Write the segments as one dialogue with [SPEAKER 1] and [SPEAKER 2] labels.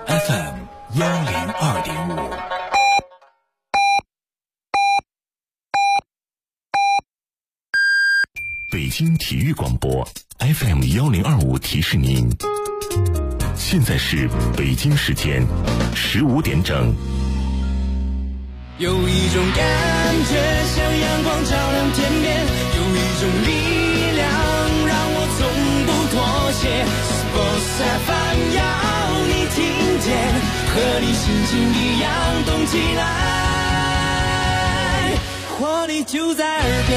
[SPEAKER 1] FM102.5。北京体育广播 FM1025 提示您，现在是北京时间15点整。
[SPEAKER 2] 有一种感觉像阳光照亮天边，有一种力量让我从不妥协。Sports FM 要你听见，和你心情一样动起来，活力就在耳边。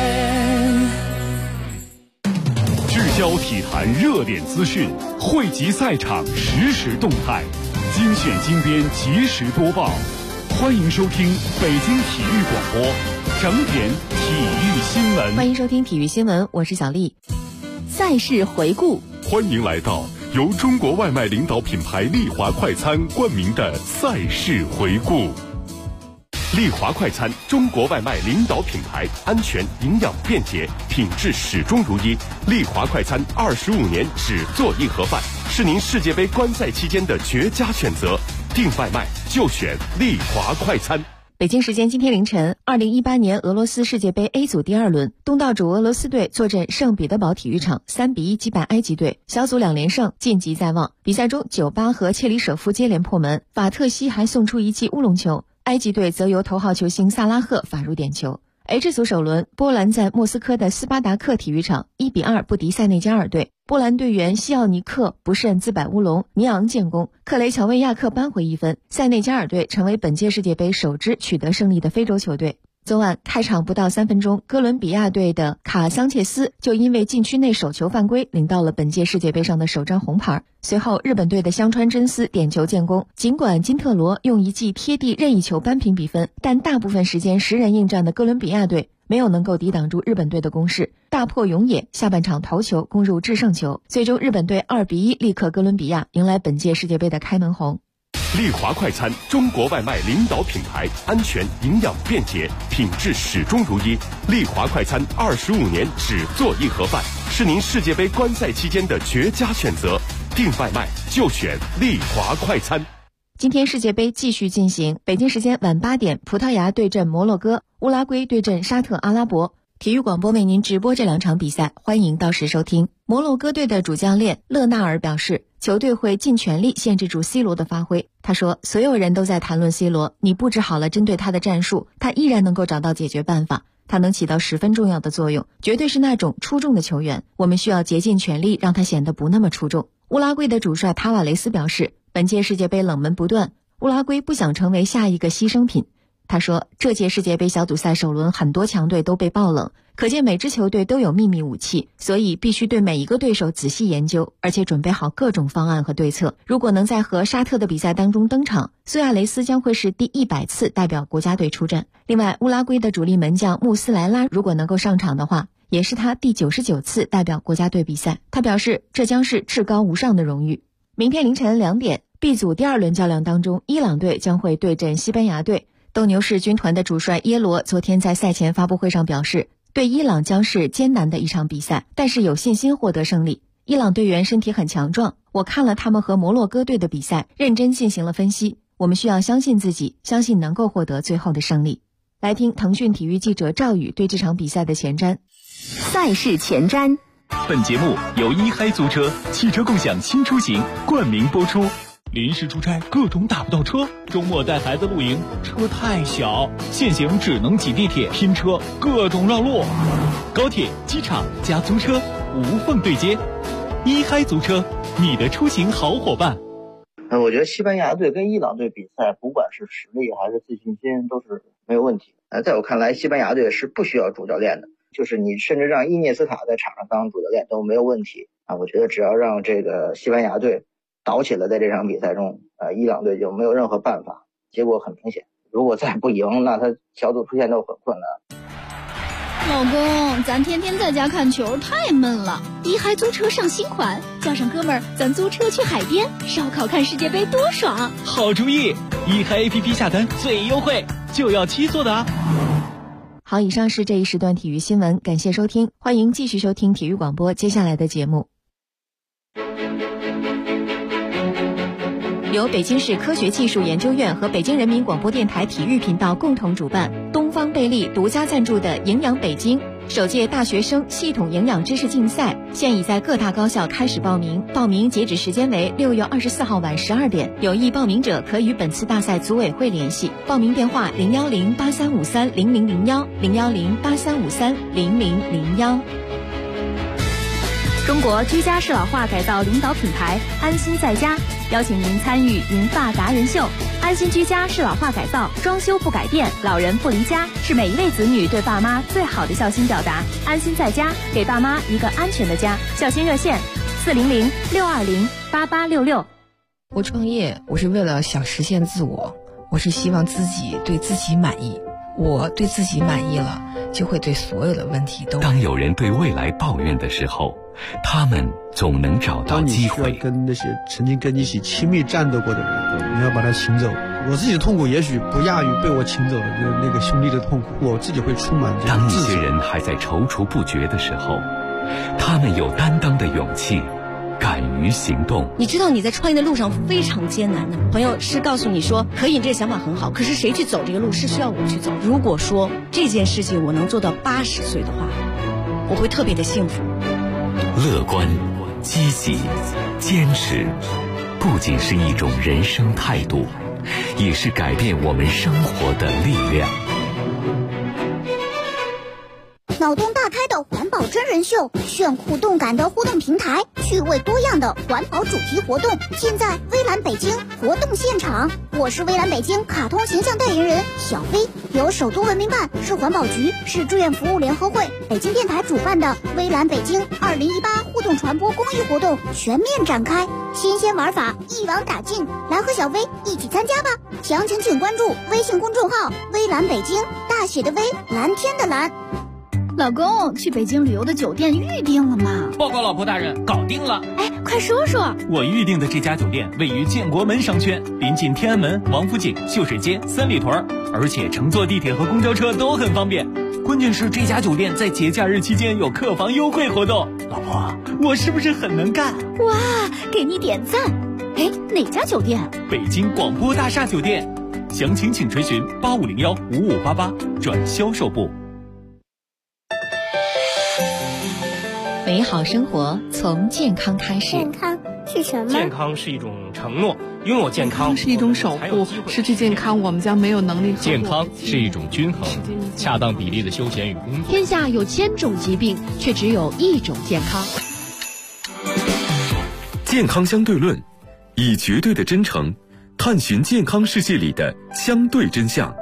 [SPEAKER 3] 聚焦体坛热点资讯，汇集赛场实时动态，精选精编，及时播报。欢迎收听北京体育广播整点体育新闻。
[SPEAKER 4] 欢迎收听体育新闻，我是小丽。赛事回顾，
[SPEAKER 3] 欢迎来到由中国外卖领导品牌丽华快餐冠名的赛事回顾。丽华快餐，中国外卖领导品牌，安全、营养、便捷，品质始终如一。丽华快餐25年只做一盒饭，是您世界杯观赛期间的绝佳选择。订外卖就选丽华快餐。
[SPEAKER 4] 北京时间今天凌晨，2018年俄罗斯世界杯 A 组第2轮，东道主俄罗斯队坐镇圣彼得堡体育场3-1击败埃及队，小组2连胜，晋级在望。比赛中，酒吧和切里舍夫接连破门，法特西还送出一记乌龙球，埃及队则由头号球星萨拉赫罚入点球。H 组首轮，波兰在莫斯科的斯巴达克体育场1-2不敌塞内加尔队，波兰队员西奥尼克不慎自摆乌龙，尼昂建功，克雷乔维亚克扳回一分，塞内加尔队成为本届世界杯首支取得胜利的非洲球队。昨晚开场不到3分钟，哥伦比亚队的卡桑切斯就因为禁区内手球犯规，领到了本届世界杯上的首张红牌。随后，日本队的香川真司点球建功。尽管金特罗用一记贴地任意球扳平比分，但大部分时间10人应战的哥伦比亚队没有能够抵挡住日本队的攻势，大破永野下半场头球攻入制胜球，最终日本队2-1力克哥伦比亚，迎来本届世界杯的开门红。
[SPEAKER 3] 丽华快餐，中国外卖领导品牌，安全、营养、便捷，品质始终如一。丽华快餐25年只做一盒饭，是您世界杯观赛期间的绝佳选择。订外卖就选丽华快餐。
[SPEAKER 4] 今天世界杯继续进行，北京时间晚8点，葡萄牙对阵摩洛哥，乌拉圭对阵沙特阿拉伯。体育广播为您直播这2场比赛，欢迎到时收听。摩洛哥队的主教练勒纳尔表示，球队会尽全力限制住 C 罗的发挥。他说，所有人都在谈论 C 罗，你布置好了针对他的战术，他依然能够找到解决办法，他能起到10分重要的作用，绝对是那种出众的球员，我们需要竭尽全力让他显得不那么出众。乌拉圭的主帅塔瓦雷斯表示，本届世界杯冷门不断，乌拉圭不想成为下一个牺牲品。他说，这届世界杯小组赛首轮很多强队都被爆冷，可见每支球队都有秘密武器，所以必须对每一个对手仔细研究，而且准备好各种方案和对策。如果能在和沙特的比赛当中登场，苏亚雷斯将会是第100次代表国家队出战。另外，乌拉圭的主力门将穆斯莱拉如果能够上场的话，也是他第99次代表国家队比赛。他表示，这将是至高无上的荣誉。明天凌晨2点，B 组第2轮较量当中，伊朗队将会对阵西班牙队。斗牛士军团的主帅耶罗昨天在赛前发布会上表示，对伊朗将是艰难的一场比赛，但是有信心获得胜利。伊朗队员身体很强壮，我看了他们和摩洛哥队的比赛，认真进行了分析，我们需要相信自己，相信能够获得最后的胜利。来听腾讯体育记者赵宇对这场比赛的前瞻。
[SPEAKER 5] 赛事前瞻。
[SPEAKER 3] 本节目由一嗨租车汽车共享新出行冠名播出。临时出差各种打不到车，周末带孩子露营车太小，现行只能挤地铁拼车，各种绕路。高铁、机场加租车无缝对接，一嗨租车，你的出行好伙伴。
[SPEAKER 6] 我觉得西班牙队跟伊朗队比赛，不管是实力还是自信心都是没有问题。在我看来，西班牙队是不需要主教练的，就是你甚至让伊涅斯塔在场上当主教练都没有问题啊。我觉得只要让这个西班牙队倒起了，在这场比赛中，伊朗队就没有任何办法。结果很明显，如果再不赢，那他小组出线都很困难。
[SPEAKER 5] 老公，咱天天在家看球太闷了，一嗨租车上新款，叫上哥们儿，咱租车去海边烧烤看世界杯多爽！
[SPEAKER 7] 好主意，一嗨 APP 下单最优惠，就要7座的啊！
[SPEAKER 4] 好，以上是这一时段体育新闻，感谢收听，欢迎继续收听体育广播接下来的节目。 由北京市科学技术研究院和北京人民广播电台体育频道共同主办，东方贝利独家赞助的营养北京首届大学生系统营养知识竞赛现已在各大高校开始报名，报名截止时间为6月24号晚12点。有意报名者可与本次大赛组委会联系，报名电话01083530001 01083530001。
[SPEAKER 8] 中国居家适老化改造领导品牌安心在家邀请您参与银发达人秀。安心居家适老化改造，装修不改变，老人不离家，是每一位子女对爸妈最好的孝心表达。安心在家，给爸妈一个安全的家。孝心热线400-620-8866。
[SPEAKER 9] 我创业，我是为了想实现自我，我是希望自己对自己满意。我对自己满意了，就会对所有的问题都。
[SPEAKER 1] 当有人对未来抱怨的时候，他们总能找到机会。
[SPEAKER 10] 当你需要跟那些曾经跟你一起亲密战斗过的人，你要把他请走。我自己的痛苦也许不亚于被我请走的那个兄弟的痛苦，我自己会充满这种自责。
[SPEAKER 1] 当一些人还在踌躇不决的时候，他们有担当的勇气，敢于行动。
[SPEAKER 11] 你知道你在创业的路上非常艰难的，朋友是告诉你说可以，你这个想法很好，可是谁去走这个路是需要我去走。如果说这件事情我能做到80岁的话，我会特别的幸福。
[SPEAKER 1] 乐观、积极、坚持，不仅是一种人生态度，也是改变我们生活的力量。
[SPEAKER 12] 脑洞大开的环保真人秀，炫酷动感的互动平台，趣味多样的环保主题活动，现在微蓝北京活动现场。我是微蓝北京卡通形象代言人小飞，由首都文明办、市环保局、市志愿服务联合会、北京电台主办的微蓝北京2018互动传播公益活动全面展开，新鲜玩法一网打尽，来和小飞一起参加吧！详情请关注微信公众号微蓝北京，大写的微，蓝天的蓝。
[SPEAKER 5] 老公，去北京旅游的酒店预定了吗？
[SPEAKER 7] 报告老婆大人，搞定了。
[SPEAKER 5] 哎，快说说。
[SPEAKER 7] 我预定的这家酒店位于建国门商圈，临近天安门、王府井、秀水街、三里屯，而且乘坐地铁和公交车都很方便。关键是这家酒店在节假日期间有客房优惠活动。老婆，我是不是很能干？
[SPEAKER 5] 哇，给你点赞。哎，哪家酒店？
[SPEAKER 7] 北京广播大厦酒店。详情请垂询8501-5588转销售部。
[SPEAKER 4] 美好生活从健康开始。
[SPEAKER 12] 健康是什么？
[SPEAKER 13] 健康是一种承诺，拥有健康
[SPEAKER 14] 是一种守护，失去健康我们将没有能力。
[SPEAKER 13] 健康是一种均衡，恰当比例的休闲与工作。
[SPEAKER 15] 天下有1000种疾病，却只有一种健康。
[SPEAKER 1] 健康相对论，以绝对的真诚探寻健康世界里的相对真相。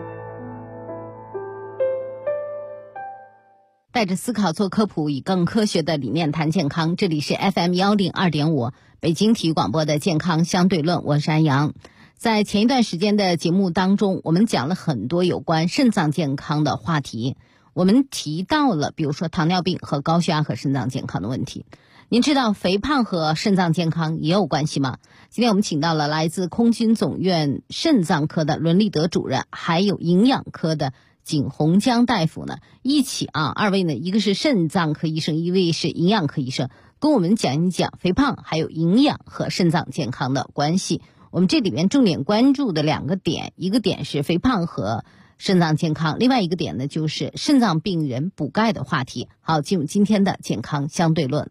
[SPEAKER 16] 带着思考做科普，以更科学的理念谈健康。这里是 FM102.5 北京体育广播的健康相对论，我是安阳。在前一段时间的节目当中，我们讲了很多有关肾脏健康的话题，我们提到了比如说糖尿病和高血压和肾脏健康的问题。您知道肥胖和肾脏健康也有关系吗？今天我们请到了来自空军总院肾脏科的伦立德主任，还有营养科的景洪江大夫呢，一起二位呢，一个是肾脏科医生，一位是营养科医生，跟我们讲一讲肥胖还有营养和肾脏健康的关系。我们这里面重点关注的2个点，一个点是肥胖和肾脏健康，另外一个点呢就是肾脏病人补钙的话题。好，进入今天的健康相对论。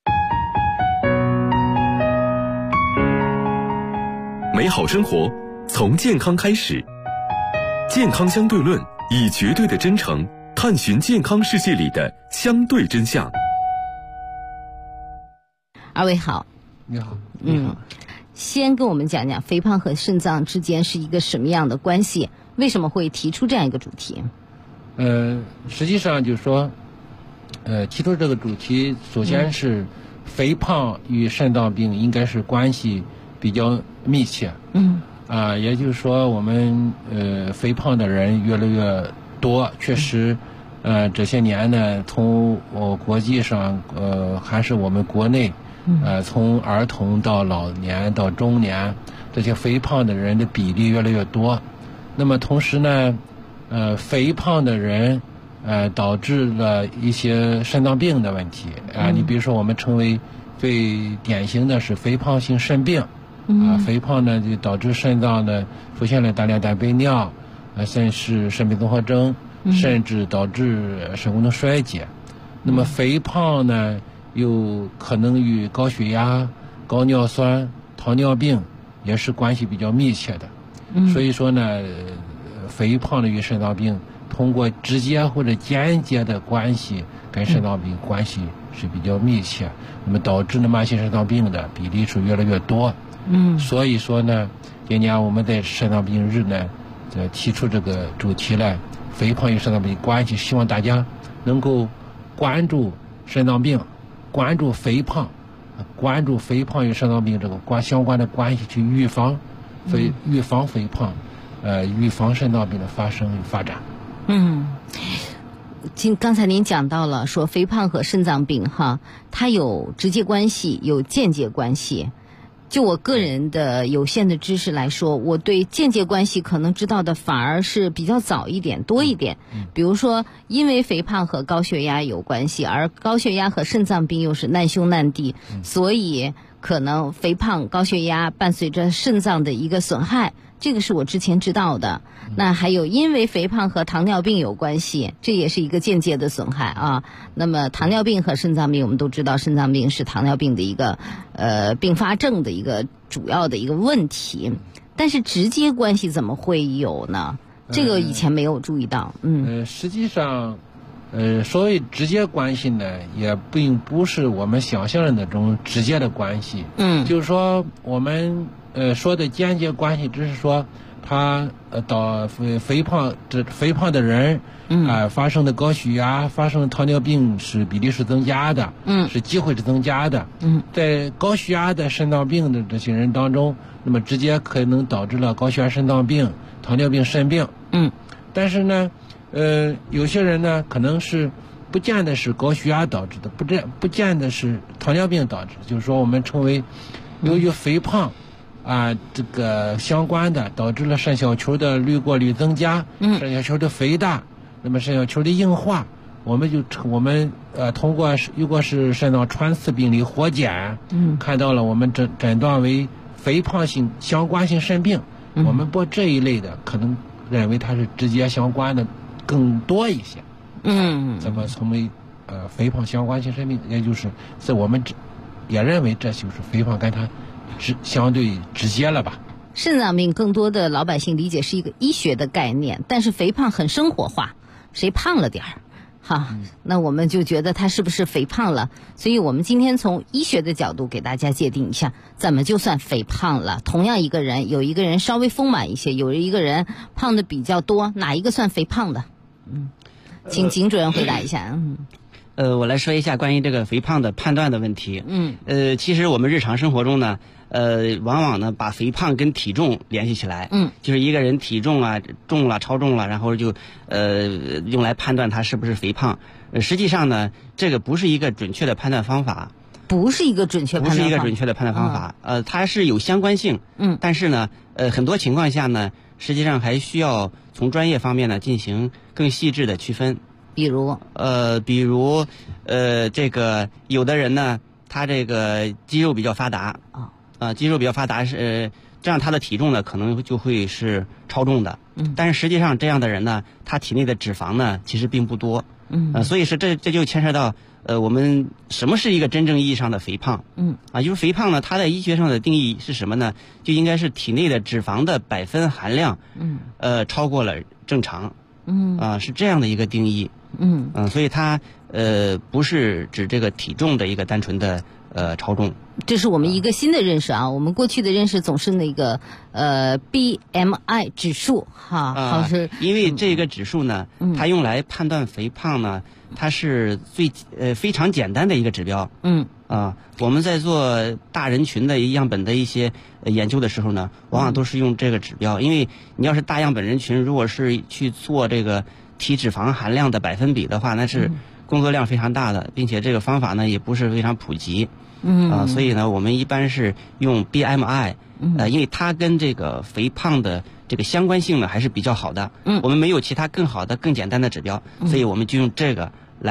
[SPEAKER 1] 美好生活从健康开始，健康相对论，以绝对的真诚探寻健康世界里的相对真相。
[SPEAKER 16] 二位好。
[SPEAKER 10] 你好。
[SPEAKER 16] 先跟我们讲讲肥胖和肾脏之间是一个什么样的关系，为什么会提出这样一个主题？
[SPEAKER 17] 实际上就是说提出这个主题，首先是肥胖与肾脏病应该是关系比较密切。也就是说我们肥胖的人越来越多，确实这些年呢，从国际上还是我们国内从儿童到老年到中年，这些肥胖的人的比例越来越多。那么同时呢肥胖的人导致了一些肾脏病的问题你比如说我们称为最典型的是肥胖性肾病肥胖呢就导致肾脏呢出现了大量蛋白尿，甚至肾病综合征，甚至导致肾功能衰竭。那么肥胖呢又可能与高血压、高尿酸、糖尿病也是关系比较密切的。所以说呢，肥胖的与肾脏病通过直接或者间接的关系跟肾脏病关系是比较密切，那么导致呢慢性肾脏病的比例是越来越多。所以说呢，今年我们在肾脏病日呢，提出这个主题来，肥胖与肾脏病关系，希望大家能够关注肾脏病，关注肥胖，关注肥胖与肾脏病这个相关的关系，去预防肥胖，预防肾脏病的发生与发展。
[SPEAKER 16] 刚才您讲到了说肥胖和肾脏病它有直接关系，有间接关系。就我个人的有限的知识来说，我对间接关系可能知道的反而是比较早一点、多一点。比如说，因为肥胖和高血压有关系，而高血压和肾脏病又是难兄难弟，所以可能肥胖、高血压伴随着肾脏的一个损害，这个是我之前知道的。那还有因为肥胖和糖尿病有关系，这也是一个间接的损害啊。那么糖尿病和肾脏病，我们都知道肾脏病是糖尿病的一个并发症的一个主要的一个问题，但是直接关系怎么会有呢？这个以前没有注意到。
[SPEAKER 17] 实际上所谓直接关系呢，也并不是我们想象的那种直接的关系。就是说我们说的间接关系，只是说他到肥胖的人发生的高血压、发生的糖尿病是比例是增加的，是机会是增加的。在高血压的肾脏病的这些人当中，那么直接可能导致了高血压肾脏病、糖尿病肾病。但是呢有些人呢可能是不见得是高血压导致的，不见得是糖尿病导致的，就是说我们称为由于肥胖这个相关的导致了肾小球的滤过率增加，肾小球的肥大，那么肾小球的硬化，我们通过如果是肾脏穿刺病理活检，看到了我们诊断为肥胖性相关性肾病，我们拨这一类的可能认为它是直接相关的更多一些。怎么成为肥胖相关性肾病，也就是我们也认为这就是肥胖跟它相对直接了吧。
[SPEAKER 16] 肾脏病更多的老百姓理解是一个医学的概念，但是肥胖很生活化，谁胖了点儿那我们就觉得他是不是肥胖了。所以我们今天从医学的角度给大家界定一下，怎么就算肥胖了。同样一个人，有一个人稍微丰满一些，有一个人胖的比较多，哪一个算肥胖的？请景主任回答一下。
[SPEAKER 18] 我来说一下关于这个肥胖的判断的问题。其实我们日常生活中呢，往往呢把肥胖跟体重联系起来。就是一个人体重重了、超重了，然后就用来判断他是不是肥胖。实际上呢，这个不是一个准确的判断方法。
[SPEAKER 16] 不是一个准确的
[SPEAKER 18] 判断方法。它是有相关性。但是呢，很多情况下呢，实际上还需要从专业方面呢进行更细致的区分。
[SPEAKER 16] 比如
[SPEAKER 18] 这个有的人呢，他这个肌肉比较发达，肌肉比较发达是这样，他的体重呢可能就会是超重的。但是实际上这样的人呢，他体内的脂肪呢其实并不多。所以是这就牵涉到我们什么是一个真正意义上的肥胖？就是肥胖呢，它在医学上的定义是什么呢？就应该是体内的脂肪的百分含量超过了正常。是这样的一个定义。所以它不是指这个体重的一个单纯的超重。
[SPEAKER 16] 这是我们一个新的认识我们过去的认识总是那个BMI 指数好是
[SPEAKER 18] 因为这个指数呢，它用来判断肥胖呢，它是非常简单的一个指标。我们在做大人群的样本的一些研究的时候呢，往往都是用这个指标。因为你要是大样本人群，如果是去做这个体脂肪含量的百分比的话，那是工作量非常大的，并且这个方法呢也不是非常普及。所以呢，我们一般是用 BMI。因为它跟这个肥胖的这个相关性呢还是比较好的。我们没有其他更好的、更简单的指标，所以我们就用这个来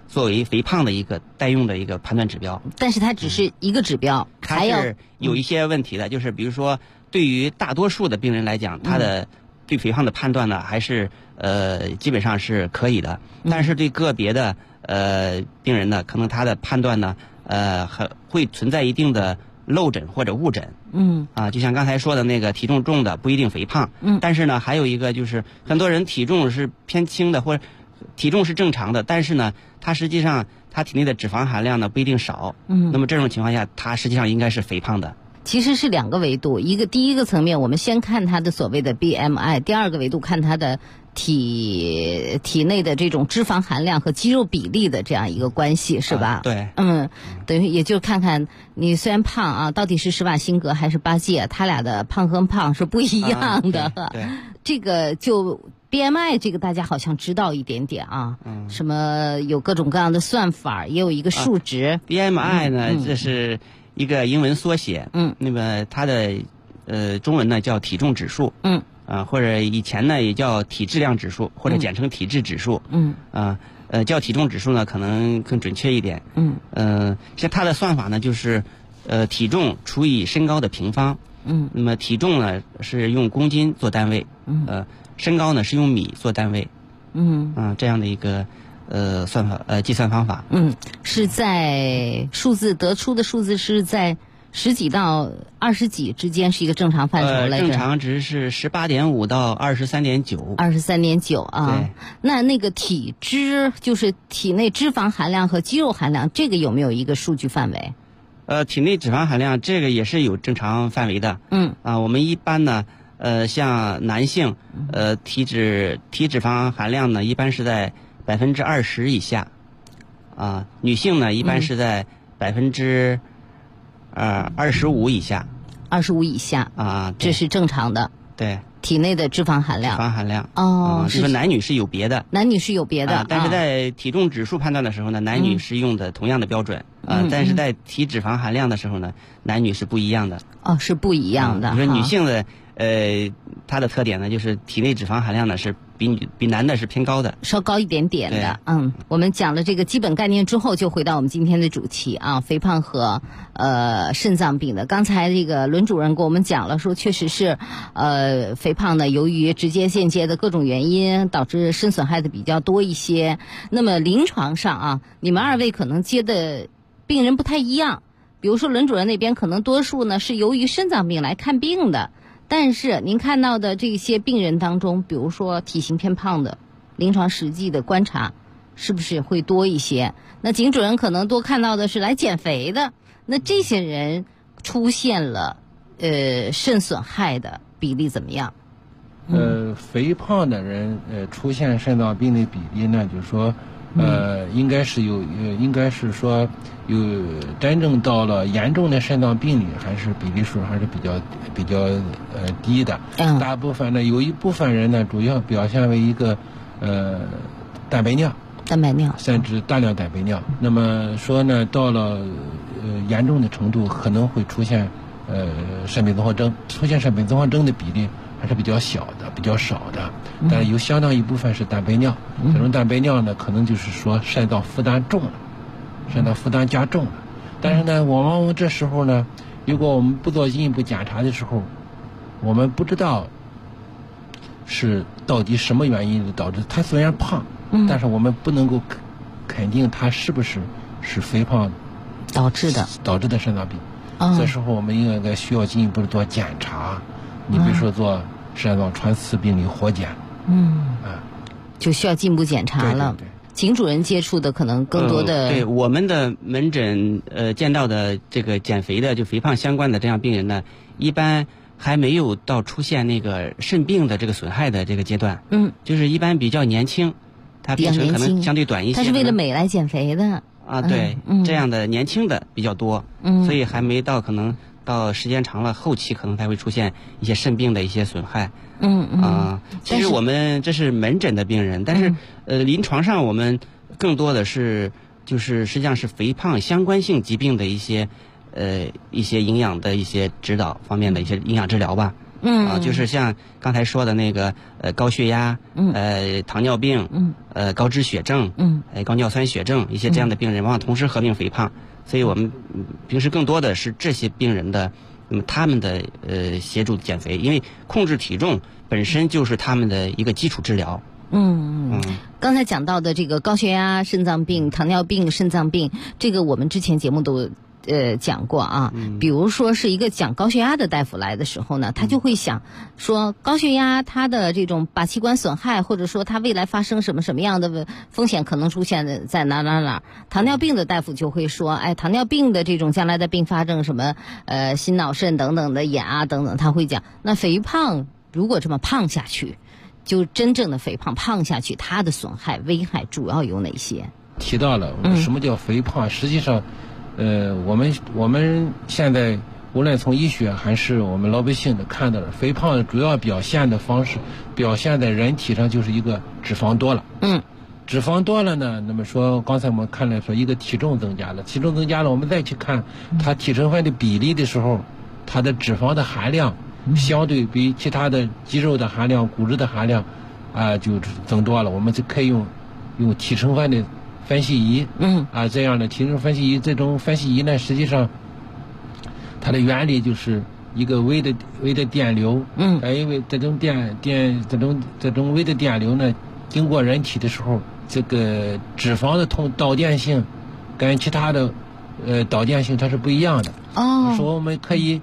[SPEAKER 18] 作为肥胖的一个代用的一个判断指标。
[SPEAKER 16] 但是它只是一个指标，
[SPEAKER 18] 它是有一些问题的，就是比如说对于大多数的病人来讲，他的对肥胖的判断呢，还是基本上是可以的。但是对个别的病人呢，可能他的判断呢，会存在一定的漏诊或者误诊。就像刚才说的那个体重重的不一定肥胖。但是呢，还有一个就是很多人体重是偏轻的，或者体重是正常的，但是呢，他实际上他体内的脂肪含量呢不一定少。那么这种情况下，他实际上应该是肥胖的。
[SPEAKER 16] 其实是两个维度，第一个层面，我们先看他的所谓的 BMI， 第二个维度看他的体内的这种脂肪含量和肌肉比例的这样一个关系，是吧？
[SPEAKER 18] 对。
[SPEAKER 16] 等于也就看看你虽然胖啊，到底是施瓦辛格还是巴戒，他俩的胖和胖是不一样的。
[SPEAKER 18] 对。
[SPEAKER 16] 这个就 BMI 这个大家好像知道一点点啊，什么有各种各样的算法，也有一个数值。
[SPEAKER 18] BMI 呢，这是一个英文缩写。那么它的中文呢叫体重指数。或者以前呢也叫体质量指数，或者简称体质指数。叫体重指数呢可能更准确一点。像它的算法呢就是体重除以身高的平方。那么体重呢是用公斤做单位。身高呢是用米做单位。这样的一个算法计算方法。
[SPEAKER 16] 是在得出的数字是在10几到20几之间，是一个正常范畴来着。
[SPEAKER 18] 正常值是18.5到23.9。
[SPEAKER 16] 23.9啊。那个体脂就是体内脂肪含量和肌肉含量，这个有没有一个数据范围？
[SPEAKER 18] 体内脂肪含量这个也是有正常范围的。我们一般呢，像男性，体脂肪含量呢一般是在20%以下。女性呢一般是在25%以下。
[SPEAKER 16] 25以下这是正常的。
[SPEAKER 18] 对。
[SPEAKER 16] 体内的脂肪含量。
[SPEAKER 18] 脂肪含量。
[SPEAKER 16] 是
[SPEAKER 18] 男女是有别的。
[SPEAKER 16] 男女是有别的。
[SPEAKER 18] 但是在体重指数判断的时候呢，男女是用的同样的标准。但是在体脂肪含量的时候呢，男女是不一样的。
[SPEAKER 16] 是不一样的。
[SPEAKER 18] 比如说女性的它的特点呢，就是体内脂肪含量呢是比男的是偏高的，
[SPEAKER 16] 稍高一点点的。我们讲了这个基本概念之后，就回到我们今天的主题啊，肥胖和肾脏病的。刚才这个轮主任给我们讲了，说确实是肥胖呢，由于直接间接的各种原因，导致肾损害的比较多一些。那么临床上啊，你们二位可能接的病人不太一样，比如说轮主任那边可能多数呢是由于肾脏病来看病的。但是您看到的这些病人当中，比如说体型偏胖的，临床实际的观察是不是会多一些？那景主任可能多看到的是来减肥的，那这些人出现了肾损害的比例怎么样？
[SPEAKER 17] 肥胖的人出现肾脏病的比例呢，就是说应该是说有真正到了严重的肾脏病里，还是比例数还是比较低的。大部分呢，有一部分人呢，主要表现为一个蛋白尿，甚至大量蛋白尿。那么说呢，到了严重的程度，可能会出现肾病综合征。出现肾病综合征的比例还是比较小的，比较少的，但是有相当一部分是蛋白尿。这种蛋白尿呢，可能就是说肾脏负担重了，肾脏负担加重了。但是呢，往往这时候呢，如果我们不做进一步检查的时候，我们不知道是到底什么原因导致他虽然胖，但是我们不能够肯定他是不是肥胖
[SPEAKER 16] 导致的
[SPEAKER 17] 肾脏病。这时候我们应该需要进一步的做检查。你比如说做肾脏穿刺病理活检。
[SPEAKER 16] 就需要进一步检查了。
[SPEAKER 17] 对。
[SPEAKER 16] 景主任接触的可能更多的。
[SPEAKER 18] 对，我们的门诊见到的这个减肥的就肥胖相关的这样病人呢，一般还没有到出现那个肾病的这个损害的这个阶段。就是一般比较年轻，他病程可能相对短一些。
[SPEAKER 16] 他是为了美来减肥的。
[SPEAKER 18] 对，这样的年轻的比较多。所以还没到可能到时间长了后期可能才会出现一些肾病的一些损害。其实我们这是门诊的病人，但是临床上我们更多的是就是实际上是肥胖相关性疾病的一些营养的一些指导方面的一些营养治疗吧。 就是像刚才说的那个高血压，糖尿病，高脂血症，高尿酸血症一些这样的病人，往往同时合并肥胖，所以我们平时更多的是这些病人的，那么他们的协助减肥，因为控制体重本身就是他们的一个基础治疗。
[SPEAKER 16] 刚才讲到的这个高血压、肾脏病、糖尿病、肾脏病，这个我们之前节目都讲过啊。比如说是一个讲高血压的大夫来的时候呢，他就会想说高血压它的这种把器官损害，或者说它未来发生什么样的风险可能出现在哪。糖尿病的大夫就会说，糖尿病的这种将来的并发症什么心脑肾等等的眼啊等等，他会讲。那肥胖如果这么胖下去，就真正的肥胖下去，它的损害危害主要有哪些？
[SPEAKER 17] 提到了什么叫肥胖，实际上我们现在无论从医学还是我们老百姓的看到了，肥胖的主要表现的方式，表现在人体上就是一个脂肪多了。脂肪多了呢，那么说刚才我们看了说一个体重增加了，我们再去看它体成分的比例的时候，它的脂肪的含量相对比其他的肌肉的含量、骨质的含量就增多了。我们就可以用体成分的分析仪，这样的体成分析仪，这种分析仪呢，实际上它的原理就是一个微的电流，因为这种微的电流呢，经过人体的时候，这个脂肪的导电性跟其他的导电性它是不一样的。说我们可以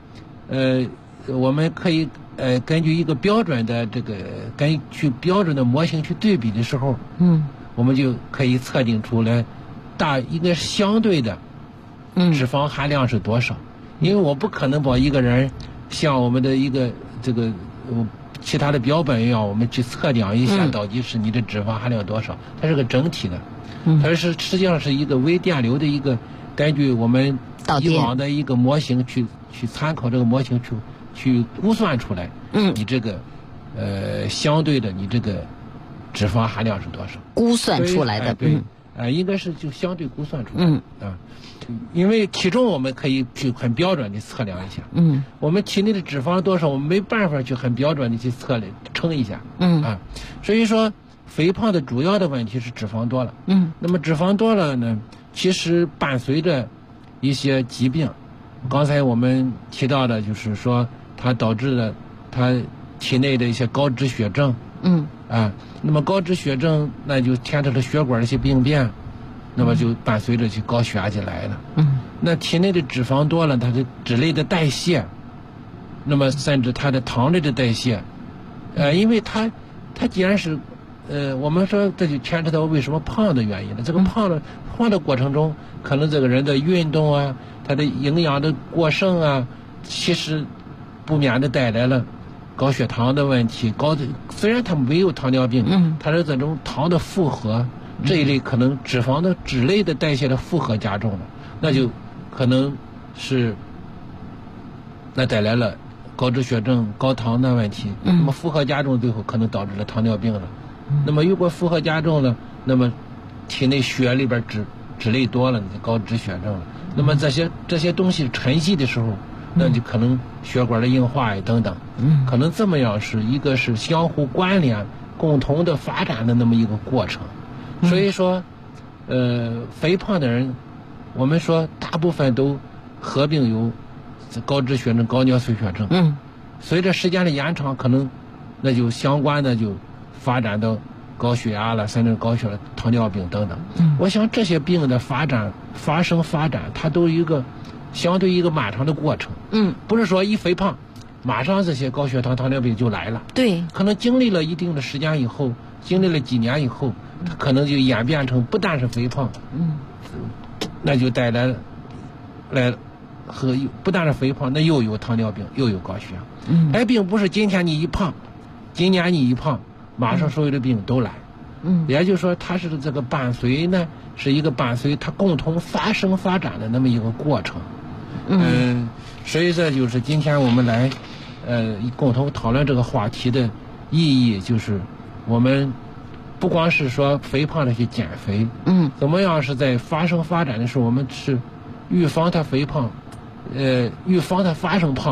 [SPEAKER 17] 根据一个标准的根据标准的模型去对比的时候，我们就可以测定出来一个相对的脂肪含量是多少。因为我不可能把一个人像我们的一个其他的标本一样，我们去测量一下到底是你的脂肪含量多少，它是个整体的，它实际上是一个微电流的一个根据我们以往的一个模型去参考这个模型去估算出来，你这个相对的你这个脂肪含量是多少？
[SPEAKER 16] 估算出来的，
[SPEAKER 17] 对，应该是就相对估算出来的，因为体重我们可以去很标准的测量一下，我们体内的脂肪多少，我们没办法去很标准的去称一下，所以说肥胖的主要的问题是脂肪多了，那么脂肪多了呢，其实伴随着一些疾病，刚才我们提到的就是说它导致了它体内的一些高脂血症，那么高脂血症那就牵扯了血管的一些病变，那么就伴随着高血压就来了。那体内的脂肪多了，它的脂类的代谢，那么甚至它的糖类的代谢，因为它既然是我们说这就牵扯到为什么胖的原因了。这个胖的过程中，可能这个人的运动啊，他的营养的过剩啊，其实不免的带来了高血糖的问题。虽然他没有糖尿病，他是这种糖的负荷，这一类可能脂类的代谢的负荷加重了，那就可能是带来了高脂血症、高糖的问题。那么负荷加重，最后可能导致了糖尿病了。那么如果负荷加重了，那么体内血里边脂类多了，你就高脂血症了。那么这些东西沉积的时候，那就可能血管的硬化呀等等，可能这么样是一个是相互关联、共同的发展的那么一个过程。所以说，肥胖的人，我们说大部分都合并有高脂血症、高尿酸血症。随着时间的延长，可能那就相关的就发展到高血压了，甚至糖尿病等等。我想这些病的发展，它都有一个相对一个漫长的过程。不是说一肥胖，马上这些高血糖、糖尿病就来了。
[SPEAKER 16] 对，
[SPEAKER 17] 可能经历了一定的时间以后，经历了几年以后，它可能就演变成不但是肥胖，那就带来和不但是肥胖，那又有糖尿病，又有高血压。并不是今年你一胖，马上所有的病都来。也就是说，它是这个伴随呢，是一个伴随它共同发生发展的那么一个过程。所以这就是今天我们来共同讨论这个话题的意义，就是我们不光是说肥胖的去减肥，怎么样是在发生发展的时候，我们是预防它肥胖，预防它发生胖，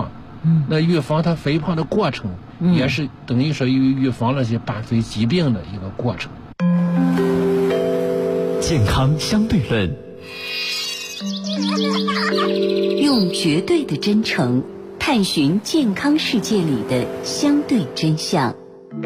[SPEAKER 17] 那预防它肥胖的过程，也是等于说预防了些伴随疾病的一个过程。
[SPEAKER 1] 健康相对论，
[SPEAKER 19] 用绝对的真诚探寻健康世界里的相对真相。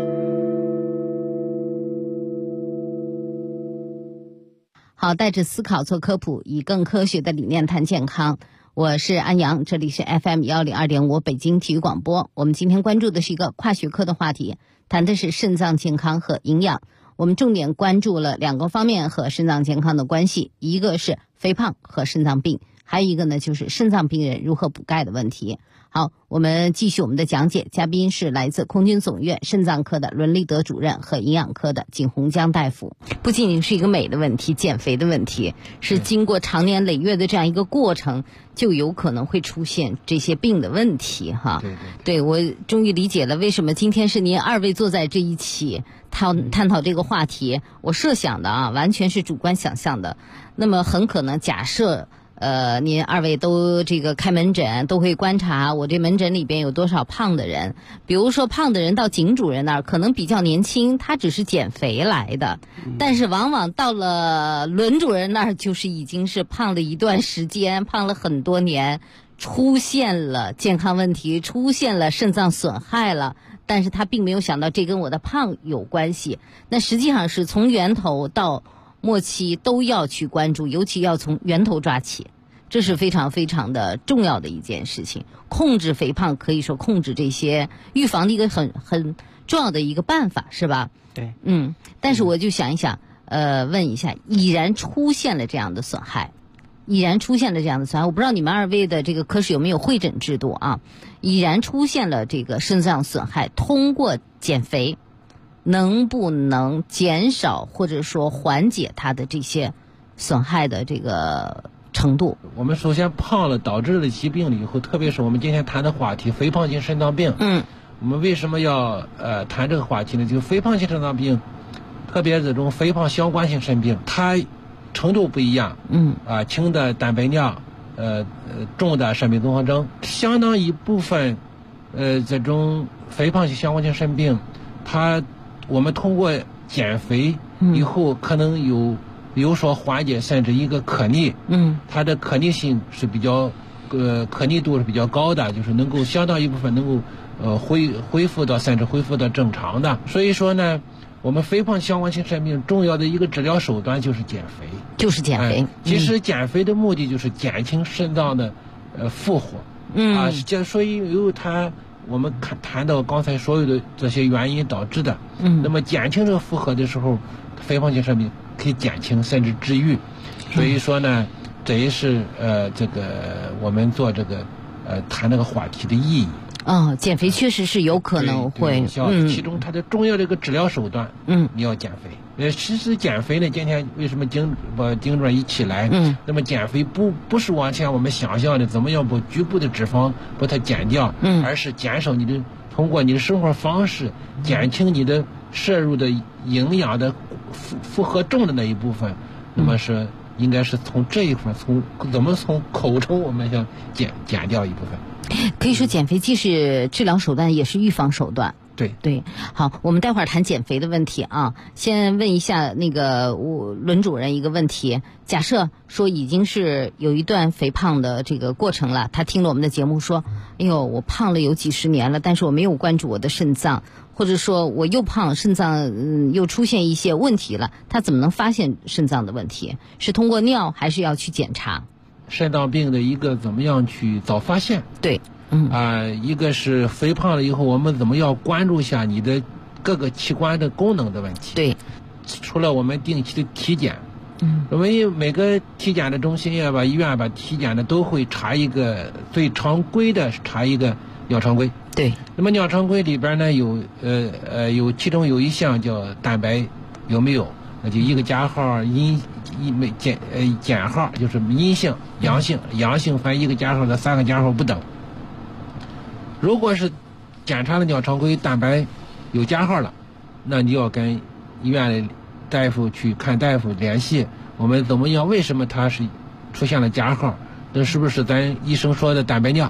[SPEAKER 16] 好，带着思考做科普，以更科学的理念谈健康。我是安阳，这里是 FM102.5 北京体育广播。我们今天关注的是一个跨学科的话题，谈的是肾脏健康和营养。我们重点关注了2个方面和肾脏健康的关系，一个是肥胖和肾脏病，还有一个呢就是肾脏病人如何补钙的问题。好，我们继续我们的讲解，嘉宾是来自空军总院肾脏科的伦立德主任和营养科的景洪江大夫。不仅仅是一个美的问题，减肥的问题，是经过长年累月的这样一个过程，就有可能会出现这些病的问题哈。对，我终于理解了为什么今天是您2位坐在这一起探讨这个话题。我设想的啊，完全是主观想象的。那么很可能假设您2位都这个开门诊，都会观察我这门诊里边有多少胖的人。比如说胖的人到景主任那儿可能比较年轻，他只是减肥来的，但是往往到了伦主任那儿就是已经是胖了一段时间，胖了很多年，出现了健康问题，出现了肾脏损害了，但是他并没有想到这跟我的胖有关系。那实际上是从源头到末期都要去关注，尤其要从源头抓起，这是非常非常的重要的一件事情。控制肥胖可以说控制这些预防的一个很重要的一个办法，是吧？
[SPEAKER 18] 对，
[SPEAKER 16] 但是我就想一想，问一下，已然出现了这样的损害，我不知道你们2位的这个科室有没有会诊制度啊？已然出现了这个肾脏损害，通过减肥能不能减少或者说缓解它的这些损害的这个程度？
[SPEAKER 17] 我们首先胖了导致了疾病了以后，特别是我们今天谈的话题肥胖性肾脏病，我们为什么要谈这个话题呢？就是肥胖性肾脏病，特别这种肥胖相关性肾病，它程度不一样，轻的蛋白尿，重的肾病综合征，相当一部分这种肥胖性相关性肾病，我们通过减肥以后可能有所缓解，甚至一个可逆，它的可逆性是比较可逆度是比较高的，就是能够相当一部分能够恢复到甚至恢复到正常的。所以说呢，我们肥胖相关性肾病重要的一个治疗手段就是减肥，其实减肥的目的就是减轻肾脏的负荷，所以我们谈到刚才所有的这些原因导致的，那么减轻这个负荷的时候，肥胖性肾病可以减轻甚至治愈。所以说呢，这也是这个我们做这个谈这个话题的意义。
[SPEAKER 16] 减肥确实是有可能会，
[SPEAKER 17] 其中它的重要的一个治疗手段，你要减肥。其实减肥呢，今天为什么景主任一起来，那么减肥不是往前我们想象的怎么样把局部的脂肪把它减掉，而是减少通过你的生活方式减轻你的摄入的营养的负荷重的那一部分，那么是应该是从这一块从口中我们想减掉一部分。
[SPEAKER 16] 可以说减肥既是治疗手段也是预防手段。对，好，我们待会儿谈减肥的问题啊。先问一下那个伦主任一个问题：假设说已经是有一段肥胖的这个过程了，他听了我们的节目说，哎呦，我胖了有几十年了，但是我没有关注我的肾脏，或者说我又胖，肾脏又出现一些问题了，他怎么能发现肾脏的问题？是通过尿还是要去检查？
[SPEAKER 17] 肾脏病的一个怎么样去早发现？
[SPEAKER 16] 对。
[SPEAKER 17] 一个是肥胖了以后，我们怎么样关注一下你的各个器官的功能的问题？
[SPEAKER 16] 对，
[SPEAKER 17] 除了我们定期的体检，我们每个体检的中心医院体检的都会查一个最常规的查一个尿常规。
[SPEAKER 16] 对，那
[SPEAKER 17] 么尿常规里边呢有其中有一项叫蛋白有没有，那就一个加号减号，就是阴性、阳性分一个加号的3个加号不等。如果是检查了尿常规蛋白有加号了，那你要跟医院的大夫去看大夫联系，我们怎么样？为什么它是出现了加号？那是不是咱医生说的蛋白尿？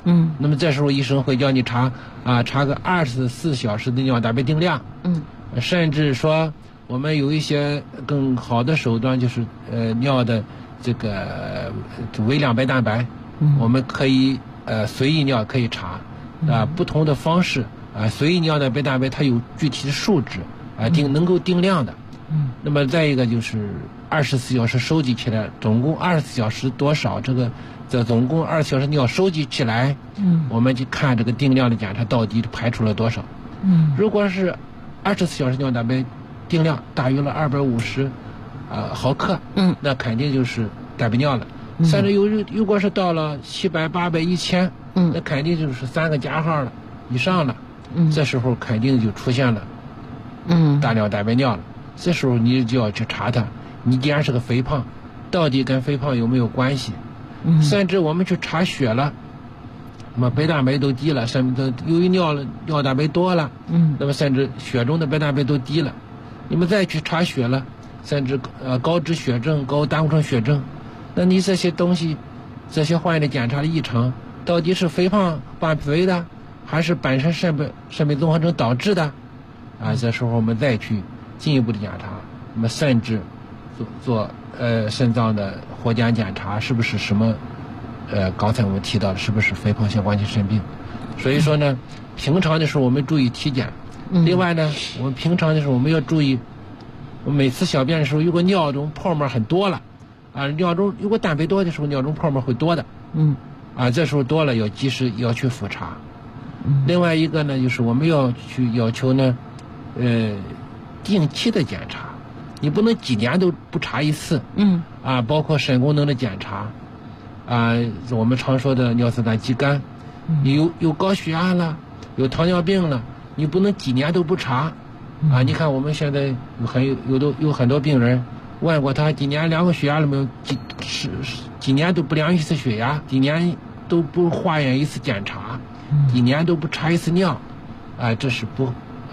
[SPEAKER 17] 那么这时候医生会叫你查个24小时的尿蛋白定量。甚至说我们有一些更好的手段，就是尿的这个微量白蛋白，我们可以随意尿可以查不同的方式随意尿的白蛋白它有具体的数值能够定量的。那么再一个就是24小时收集起来，总共24小时多少，这总共24小时尿收集起来，我们就看这个定量的检查到底排出了多少。如果是24小时尿蛋白定量大于了250毫克，那肯定就是蛋白尿了。甚至如果是到了700、800、1000，那肯定就是3个加号了以上了。这时候肯定就出现了大尿蛋白尿了。这时候你就要去查它，你既然是个肥胖，到底跟肥胖有没有关系？甚至我们去查血了，那么白蛋白都低了，由于尿蛋白多了，那么甚至血中的白蛋白都低了，你们再去查血了，甚至高脂血症、高胆固醇血症，那你这些东西，这些患者检查的异常，到底是肥胖伴肥的，还是本身肾病综合征导致的？这时候我们再去进一步的检查，那么甚至做肾脏的活检检查，是不是什么刚才我们提到的是不是肥胖性关节肾病？所以说呢，平常的时候我们注意体检。另外呢，我们平常的时候我们要注意，我每次小便的时候，如果尿中泡沫很多了尿中如果蛋白多的时候，尿中泡沫会多的。这时候多了及时要去复查。另外一个呢，就是我们要去要求呢定期的检查，你不能几年都不查一次。包括肾功能的检查我们常说的尿色胆肌酐，你有高血压了，有糖尿病了，你不能几年都不查。你看我们现在有很多病人，问过他几年量过血压了没有，几年都不量一次血压，几年都不化验一次检查，几年都不查一次尿，这是不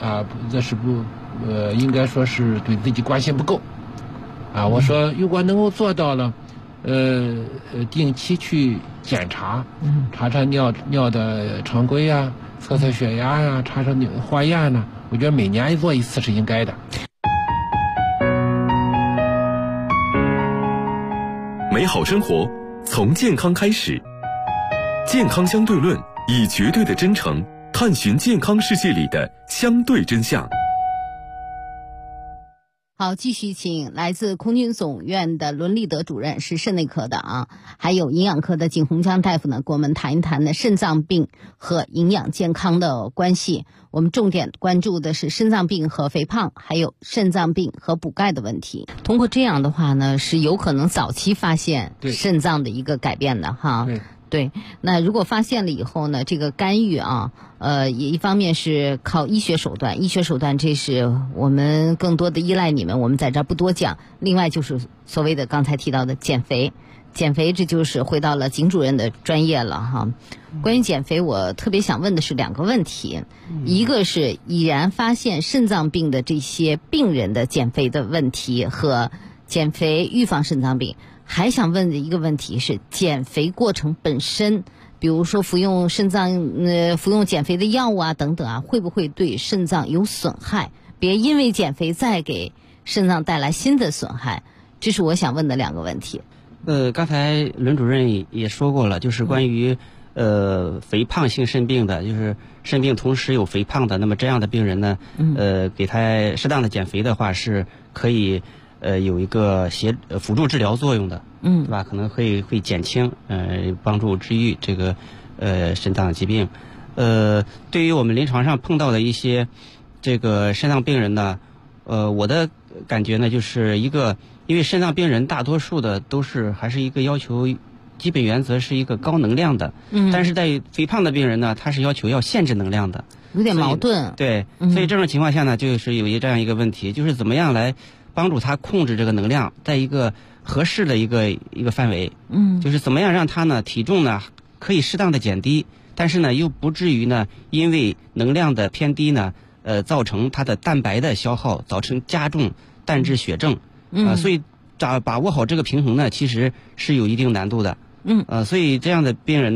[SPEAKER 17] 应该说是对自己关心不够。我说如果能够做到了定期去检查，查查尿的常规测测血压查查化验呢，我觉得每年做一次是应该的。
[SPEAKER 3] 美好生活从健康开始，健康相对论以绝对的真诚探寻健康世界里的相对真相。
[SPEAKER 16] 好，继续请来自空军总院的伦理德主任，是肾内科的还有营养科的景洪江大夫呢，跟我们谈一谈呢肾脏病和营养健康的关系。我们重点关注的是肾脏病和肥胖，还有肾脏病和补钙的问题。通过这样的话呢，是有可能早期发现肾脏的一个改变的对，那如果发现了以后呢，这个干预也一方面是靠医学手段，这是我们更多的依赖你们，我们在这儿不多讲。另外就是所谓的刚才提到的减肥，这就是回到了景主任的专业了关于减肥，我特别想问的是2个问题，一个是已然发现肾脏病的这些病人的减肥的问题和减肥预防肾脏病。还想问的一个问题是，减肥过程本身，比如说服用减肥的药物等等会不会对肾脏有损害？别因为减肥再给肾脏带来新的损害，这是我想问的2个问题。
[SPEAKER 18] 刚才伦主任也说过了，就是关于肥胖性肾病的，就是肾病同时有肥胖的，那么这样的病人呢，给他适当的减肥的话，是可以有一个辅助治疗作用的，对吧？可能会减轻帮助治愈这个肾脏疾病。对于我们临床上碰到的一些这个肾脏病人呢，我的感觉呢，就是因为肾脏病人大多数的都是还是一个要求基本原则是一个高能量的，但是在肥胖的病人呢，他是要求要限制能量的，
[SPEAKER 16] 有点矛盾。
[SPEAKER 18] 对，所以这种情况下呢，就是有这样一个问题，就是怎么样来帮助他控制这个能量在一个合适的一个范围，就是怎么样让他呢体重呢可以适当的减低，但是呢又不至于呢因为能量的偏低呢造成他的蛋白的消耗，造成加重蛋质血症，所以把握好这个平衡呢，其实是有一定难度的。所以这样的病人呢，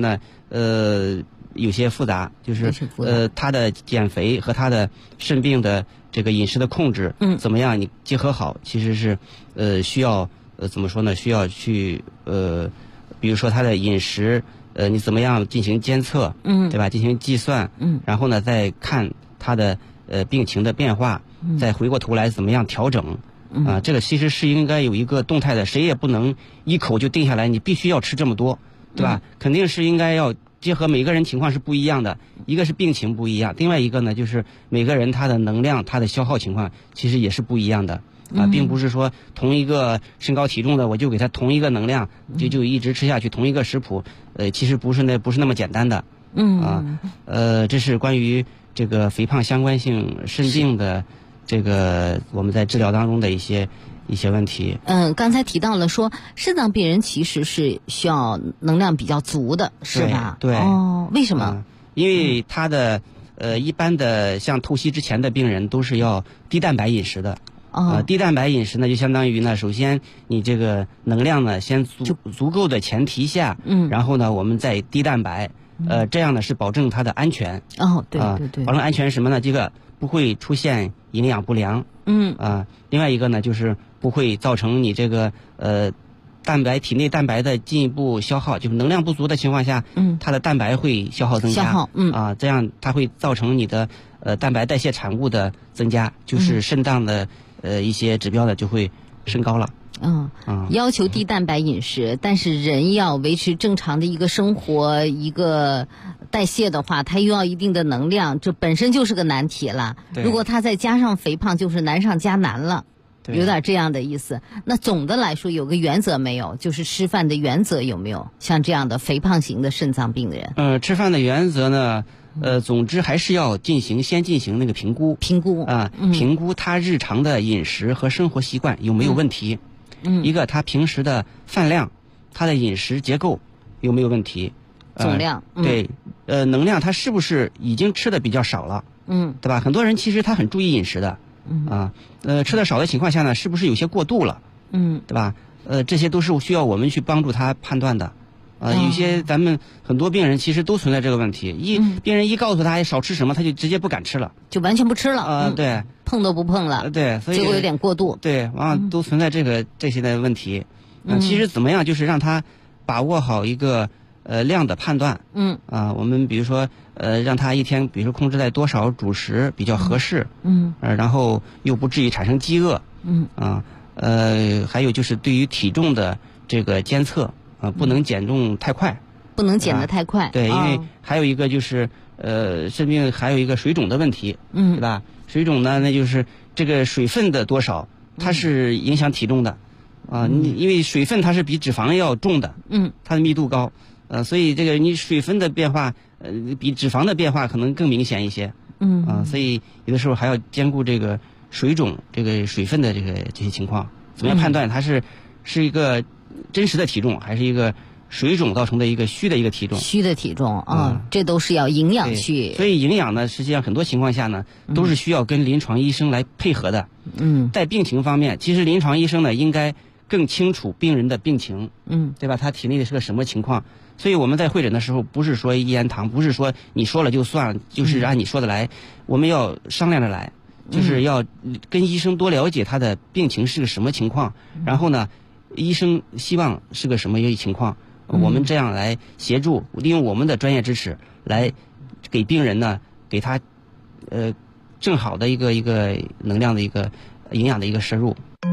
[SPEAKER 18] 有些复杂，就是他的减肥和他的肾病的这个饮食的控制，怎么样你结合好，其实是需要怎么说呢？需要去比如说他的饮食，你怎么样进行监测，对吧？进行计算，然后呢再看他的病情的变化，再回过头来怎么样调整。这个其实是应该有一个动态的，谁也不能一口就定下来，你必须要吃这么多，对吧？肯定是应该要结合每个人情况是不一样的，一个是病情不一样，另外一个呢就是每个人他的能量、他的消耗情况其实也是不一样的并不是说同一个身高体重的我就给他同一个能量就一直吃下去，同一个食谱，其实不是那么简单的。这是关于这个肥胖相关性肾病的这个我们在治疗当中的一些问题。
[SPEAKER 16] 刚才提到了说肾脏病人其实是需要能量比较足的，是吧？
[SPEAKER 18] 对。
[SPEAKER 16] 为什么？
[SPEAKER 18] 因为他的一般的像透析之前的病人都是要低蛋白饮食的。低蛋白饮食呢，就相当于呢，首先你这个能量呢先足够的前提下，然后呢我们再低蛋白，这样呢是保证它的安全。
[SPEAKER 16] 对，
[SPEAKER 18] 保证安全什么呢？这个不会出现营养不良。另外一个呢就是不会造成你这个体内蛋白的进一步消耗，就是能量不足的情况下，它的蛋白会消耗增加。这样它会造成你的蛋白代谢产物的增加，就是肾脏的一些指标呢就会升高了。
[SPEAKER 16] 要求低蛋白饮食，但是人要维持正常的一个生活一个代谢的话，它又要一定的能量，这本身就是个难题了。如果它再加上肥胖，就是难上加难了。有点这样的意思。那总的来说有个原则没有？就是吃饭的原则有没有？像这样的肥胖型的肾脏病的人，
[SPEAKER 18] 吃饭的原则呢，总之还是要先进行那个评估评估他日常的饮食和生活习惯有没有问题。一个他平时的饭量，他的饮食结构有没有问题？
[SPEAKER 16] 总量，
[SPEAKER 18] 对，能量他是不是已经吃的比较少了？对吧？很多人其实他很注意饮食的。吃的少的情况下呢，是不是有些过度了？对吧？这些都是需要我们去帮助他判断的。有些咱们很多病人其实都存在这个问题，病人一告诉他少吃什么，他就直接不敢吃了，
[SPEAKER 16] 就完全不吃了。
[SPEAKER 18] 对，
[SPEAKER 16] 碰都不碰了。
[SPEAKER 18] 对，所以
[SPEAKER 16] 结果有点过度。
[SPEAKER 18] 对，往往都存在这些的问题。其实怎么样，就是让他把握好一个量的判断。我们比如说让他一天比如说控制在多少主食比较合适。然后又不至于产生饥饿。还有就是对于体重的这个监测不能减重太快，
[SPEAKER 16] 不能减得太快。
[SPEAKER 18] 对，因为还有一个就是肾病还有一个水肿的问题，对吧？水肿呢，那就是这个水分的多少，它是影响体重的因为水分它是比脂肪要重的，它的密度高，所以这个你水分的变化比脂肪的变化可能更明显一些。所以有的时候还要兼顾这个水肿、这个水分的这些情况，怎么样判断它是一个真实的体重，还是一个水肿造成的一个虚的一个体重？
[SPEAKER 16] 虚的体重这都是要营养去。
[SPEAKER 18] 所以营养呢，实际上很多情况下呢，都是需要跟临床医生来配合的。在病情方面，其实临床医生呢应该更清楚病人的病情，对吧？他体内的是个什么情况？所以我们在会诊的时候，不是说一言堂，不是说你说了就算，就是按你说的来，我们要商量着来，就是要跟医生多了解他的病情是个什么情况，然后呢，医生希望是个什么一个情况，我们这样来协助，利用我们的专业知识来给病人呢，给他正好的一个能量的一个营养的一个摄入。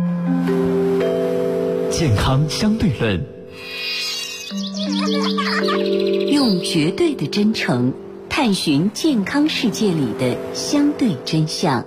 [SPEAKER 1] 健康相对论，
[SPEAKER 19] 用绝对的真诚探寻健康世界里的相对真相。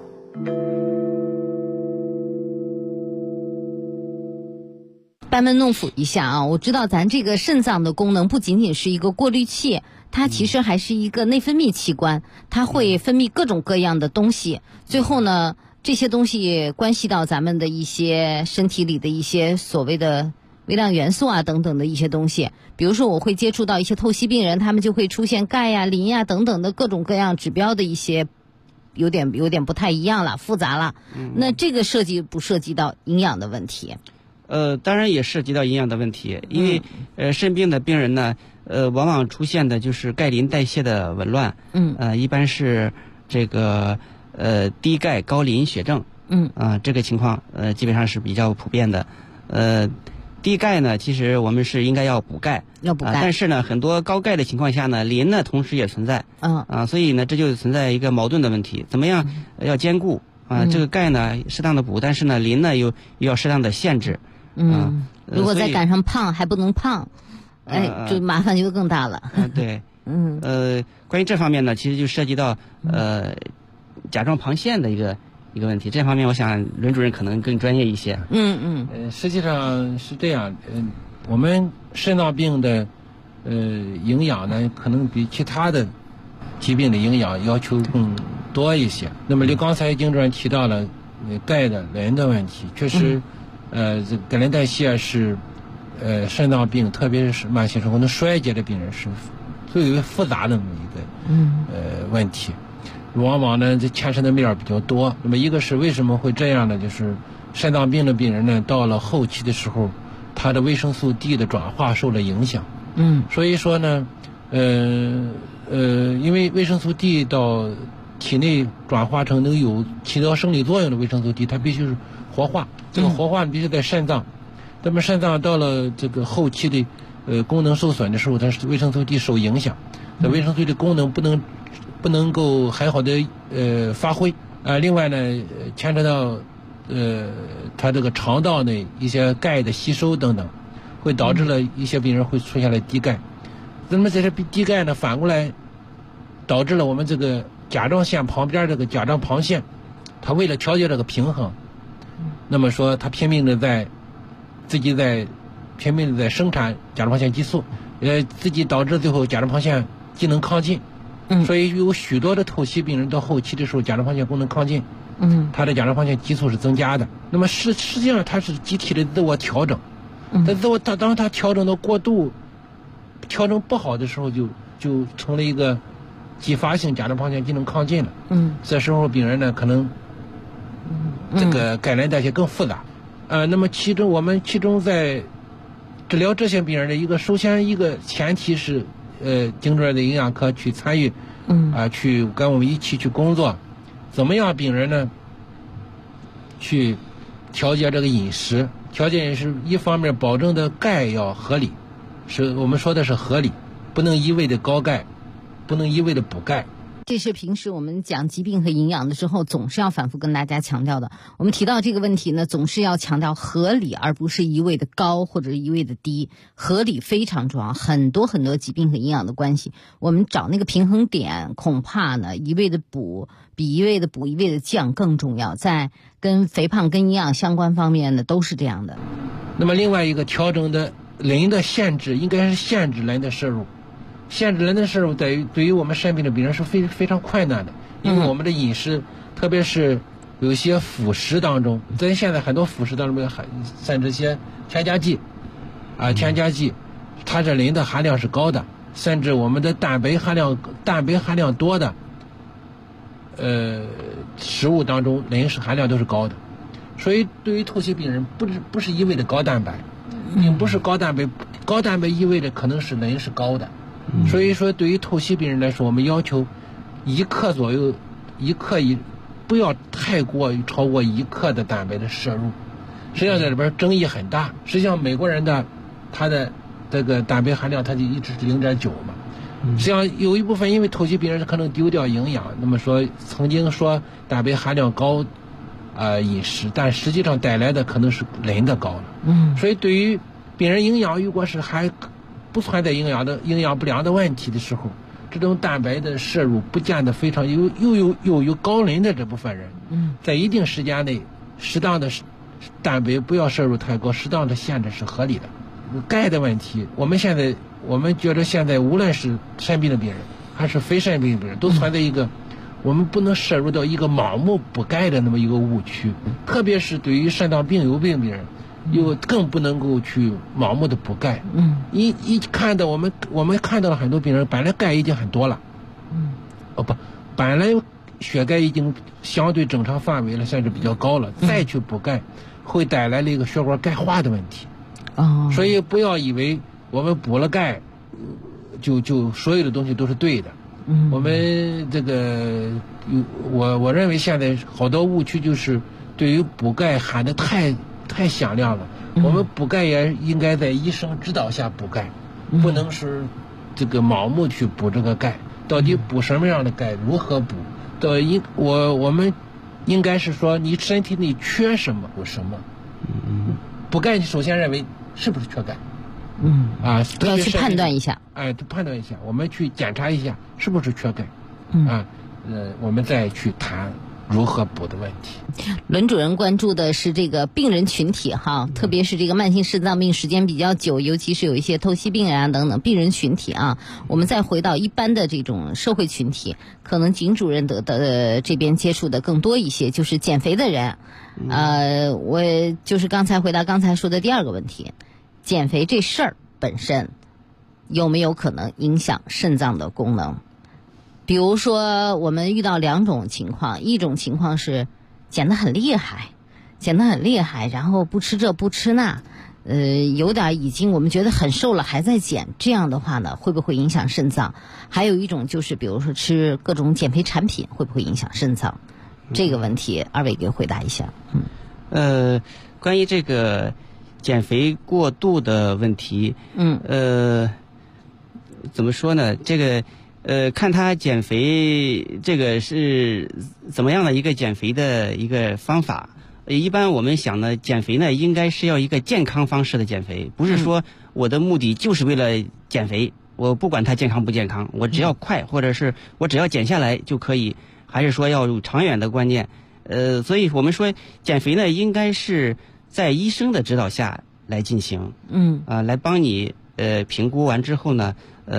[SPEAKER 16] 班门弄斧一下我知道咱这个肾脏的功能不仅仅是一个过滤器，它其实还是一个内分泌器官，它会分泌各种各样的东西，最后呢这些东西关系到咱们的一些身体里的一些所谓的微量元素等等的一些东西。比如说我会接触到一些透析病人，他们就会出现钙磷等等的各种各样指标的一些有点不太一样了，复杂了。那这个涉及不涉及到营养的问题？
[SPEAKER 18] 当然也涉及到营养的问题，因为肾病的病人呢， 往往出现的就是钙磷代谢的紊乱。一般是这个低钙高磷血症。这个情况基本上是比较普遍的。低钙呢，其实我们是应该要补钙，但是呢，很多高钙的情况下呢，磷呢同时也存在。所以呢，这就存在一个矛盾的问题，怎么样要兼顾这个钙呢适当的补，但是呢磷呢又要适当的限制。
[SPEAKER 16] 如果再赶上胖还不能胖，就麻烦就更大了。
[SPEAKER 18] 对。关于这方面呢，其实就涉及到甲状旁腺的一个问题，这方面我想轮主任可能更专业一些。
[SPEAKER 17] 实际上是这样，我们肾脏病的营养呢，可能比其他的疾病的营养要求更多一些。那么你刚才经主任提到了钙的磷的问题，确实，这钙磷代谢是肾脏病，特别是慢性肾功能衰竭的病人是最为复杂的那么一个问题。往往呢，这牵涉的面比较多。那么一个是为什么会这样呢？就是肾脏病的病人呢，到了后期的时候，他的维生素 D 的转化受了影响。所以说呢，因为维生素 D 到体内转化成能有起到生理作用的维生素 D， 它必须是活化。这个活化必须在肾脏。那么肾脏到了这个后期的功能受损的时候，它是维生素 D 受影响，这维生素 D 的功能不能够很好的发挥。另外呢，牵扯到它这个肠道的一些钙的吸收等等，会导致了一些病人会出现了低钙。那么这些低钙呢，反过来导致了我们这个甲状腺旁边这个甲状旁腺，它为了调节这个平衡，那么说它拼命的在生产甲状腺激素，自己导致最后甲状旁腺机能亢进。所以有许多的透析病人到后期的时候，甲状旁腺功能亢进，他的甲状旁腺激素是增加的。那么实际上它是机体的自我调整，当它调整到过度，调整不好的时候，就成了一个继发性甲状旁腺机能亢进了。这时候病人呢，可能这个钙磷代谢更复杂。那么我们在治疗这些病人的首先一个前提是。经主任的营养科去参与，去跟我们一起去工作，怎么样病人呢？去调节这个饮食，调节饮食一方面保证的钙要合理，是我们说的是合理，不能一味的高钙，不能一味的补钙。
[SPEAKER 16] 这是平时我们讲疾病和营养的时候总是要反复跟大家强调的。我们提到这个问题呢，总是要强调合理，而不是一味的高或者一味的低。合理非常重要，很多疾病和营养的关系，我们找那个平衡点，恐怕呢一味的补比一味的补一味的降更重要。在跟肥胖跟营养相关方面呢，都是这样的。
[SPEAKER 17] 那么另外一个调整的磷的限制，应该是限制磷的摄入。限制磷的摄入对于我们肾病的病人是非常困难的，因为我们的饮食，特别是有些辅食当中，在现在很多辅食当中甚至些添加剂，它这磷的含量是高的，甚至我们的蛋白含量多的，食物当中磷含量都是高的，所以对于透析病人不是一味的高蛋白，并不是高蛋白意味着可能是磷是高的。所以说对于透析病人来说，我们要求1克左右，1克不要太过于超过1克的蛋白的摄入。实际上在里边争议很大，实际上美国人的他的这个蛋白含量他就一直是0.9嘛。实际上有一部分因为透析病人可能丢掉营养，那么说曾经说蛋白含量高饮食，但实际上带来的可能是磷的高了。所以对于病人营养如果是还不存在营养不良的问题的时候，这种蛋白的摄入不见得非常又有高磷的这部分人，在一定时间内适当的蛋白不要摄入太高，适当的限制是合理的。钙的问题，我们觉得现在无论是肾病的病人还是非肾病的病人，都存在一个我们不能摄入到一个盲目补钙的那么一个误区，特别是对于肾脏病有病病人，又更不能够去盲目的补钙。一看到我们看到了很多病人，本来钙已经很多了，本来血钙已经相对正常范围了，甚至比较高了，再去补钙，会带来了一个血管钙化的问题。所以不要以为我们补了钙， 就所有的东西都是对的。我们这个我认为现在好多误区就是对于补钙喊得太响亮了。我们补钙也应该在医生指导下补钙，不能是这个盲目去补这个钙。到底补什么样的钙，如何补？我们应该是说你身体里缺什么补什么。补钙首先认为是不是缺钙？
[SPEAKER 16] 要去判断一下。
[SPEAKER 17] 判断一下，我们去检查一下是不是缺钙。我们再去谈如何补的问题。
[SPEAKER 16] 轮主任关注的是这个病人群体哈，特别是这个慢性肾脏病时间比较久，尤其是有一些透析病人啊等等病人群体啊。我们再回到一般的这种社会群体，可能景主任的这边接触的更多一些，就是减肥的人。我就是刚才回答刚才说的第二个问题，减肥这事儿本身有没有可能影响肾脏的功能？比如说我们遇到两种情况，一种情况是减得很厉害，然后不吃这不吃那，有点已经我们觉得很瘦了还在减，这样的话呢会不会影响肾脏？还有一种就是比如说吃各种减肥产品会不会影响肾脏？这个问题二位给回答一下。
[SPEAKER 18] 关于这个减肥过度的问题，怎么说呢？这个看他减肥这个是怎么样的一个减肥的一个方法。一般我们想呢，减肥呢应该是要一个健康方式的减肥，不是说我的目的就是为了减肥，我不管它健康不健康，我只要快，或者是我只要减下来就可以，还是说要有长远的观念。所以我们说减肥呢应该是在医生的指导下来进行，来帮你评估完之后呢，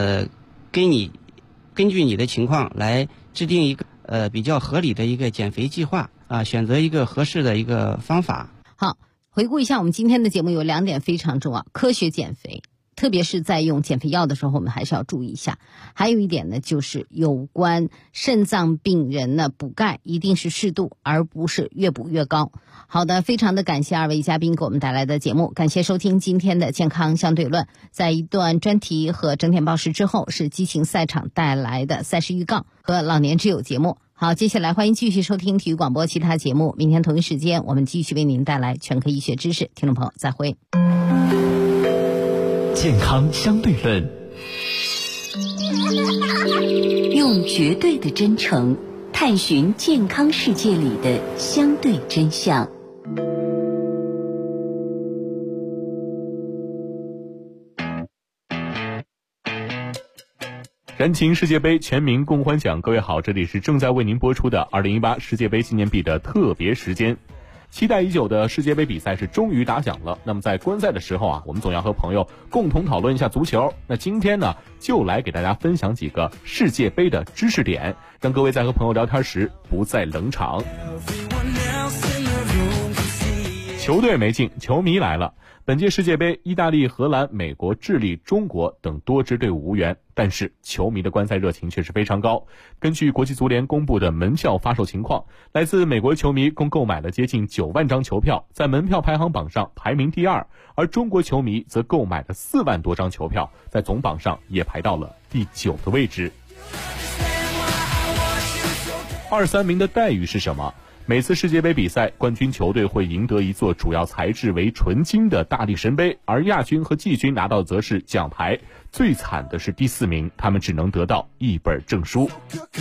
[SPEAKER 18] 根据你的情况来制定一个比较合理的一个减肥计划选择一个合适的一个方法。
[SPEAKER 16] 好，回顾一下我们今天的节目有2点非常重要，科学减肥，特别是在用减肥药的时候我们还是要注意一下。还有一点呢，就是有关肾脏病人呢补钙一定是适度，而不是越补越高。好的，非常的感谢2位嘉宾给我们带来的节目，感谢收听今天的健康相对论。在一段专题和整点报时之后，是激情赛场带来的赛事预告和老年之友节目。好，接下来欢迎继续收听体育广播其他节目，明天同一时间我们继续为您带来全科医学知识。听众朋友再会。
[SPEAKER 1] 健康相对论，
[SPEAKER 19] 用绝对的真诚探寻健康世界里的相对真相。
[SPEAKER 3] 燃情世界杯全民共欢奖，各位好，这里是正在为您播出的2018世界杯纪念币的特别时间。期待已久的世界杯比赛是终于打响了。那么在观赛的时候我们总要和朋友共同讨论一下足球。那今天呢，就来给大家分享几个世界杯的知识点，让各位在和朋友聊天时不再冷场。球队没进，球迷来了。本届世界杯，意大利、荷兰、美国、智利、中国等多支队伍无缘，但是球迷的观赛热情却是非常高。根据国际足联公布的门票发售情况，来自美国球迷共购买了接近9万张球票，在门票排行榜上排名第2，而中国球迷则购买了4万多张球票，在总榜上也排到了第9的位置。2、3名的待遇是什么？每次世界杯比赛，冠军球队会赢得一座主要材质为纯金的大力神杯，而亚军和季军拿到则是奖牌。最惨的是第4名，他们只能得到1本证书。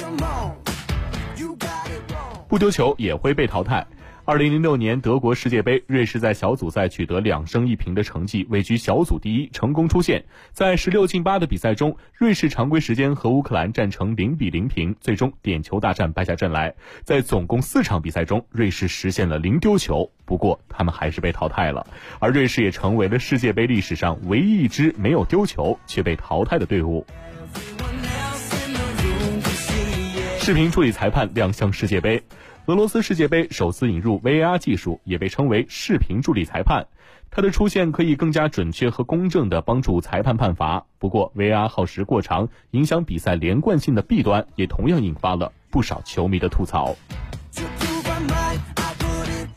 [SPEAKER 3] 不丢球也会被淘汰。2006年德国世界杯，瑞士在小组赛取得2胜1平的成绩，位居小组第1，成功出线。在16进8的比赛中，瑞士常规时间和乌克兰战成0-0平，最终点球大战败下阵来。在总共4场比赛中，瑞士实现了0丢球，不过他们还是被淘汰了。而瑞士也成为了世界杯历史上唯一一支没有丢球却被淘汰的队伍。视频助理裁判亮相世界杯。俄罗斯世界杯首次引入 VAR 技术，也被称为视频助理裁判。它的出现可以更加准确和公正地帮助裁判判罚。不过 VAR 耗时过长，影响比赛连贯性的弊端也同样引发了不少球迷的吐槽。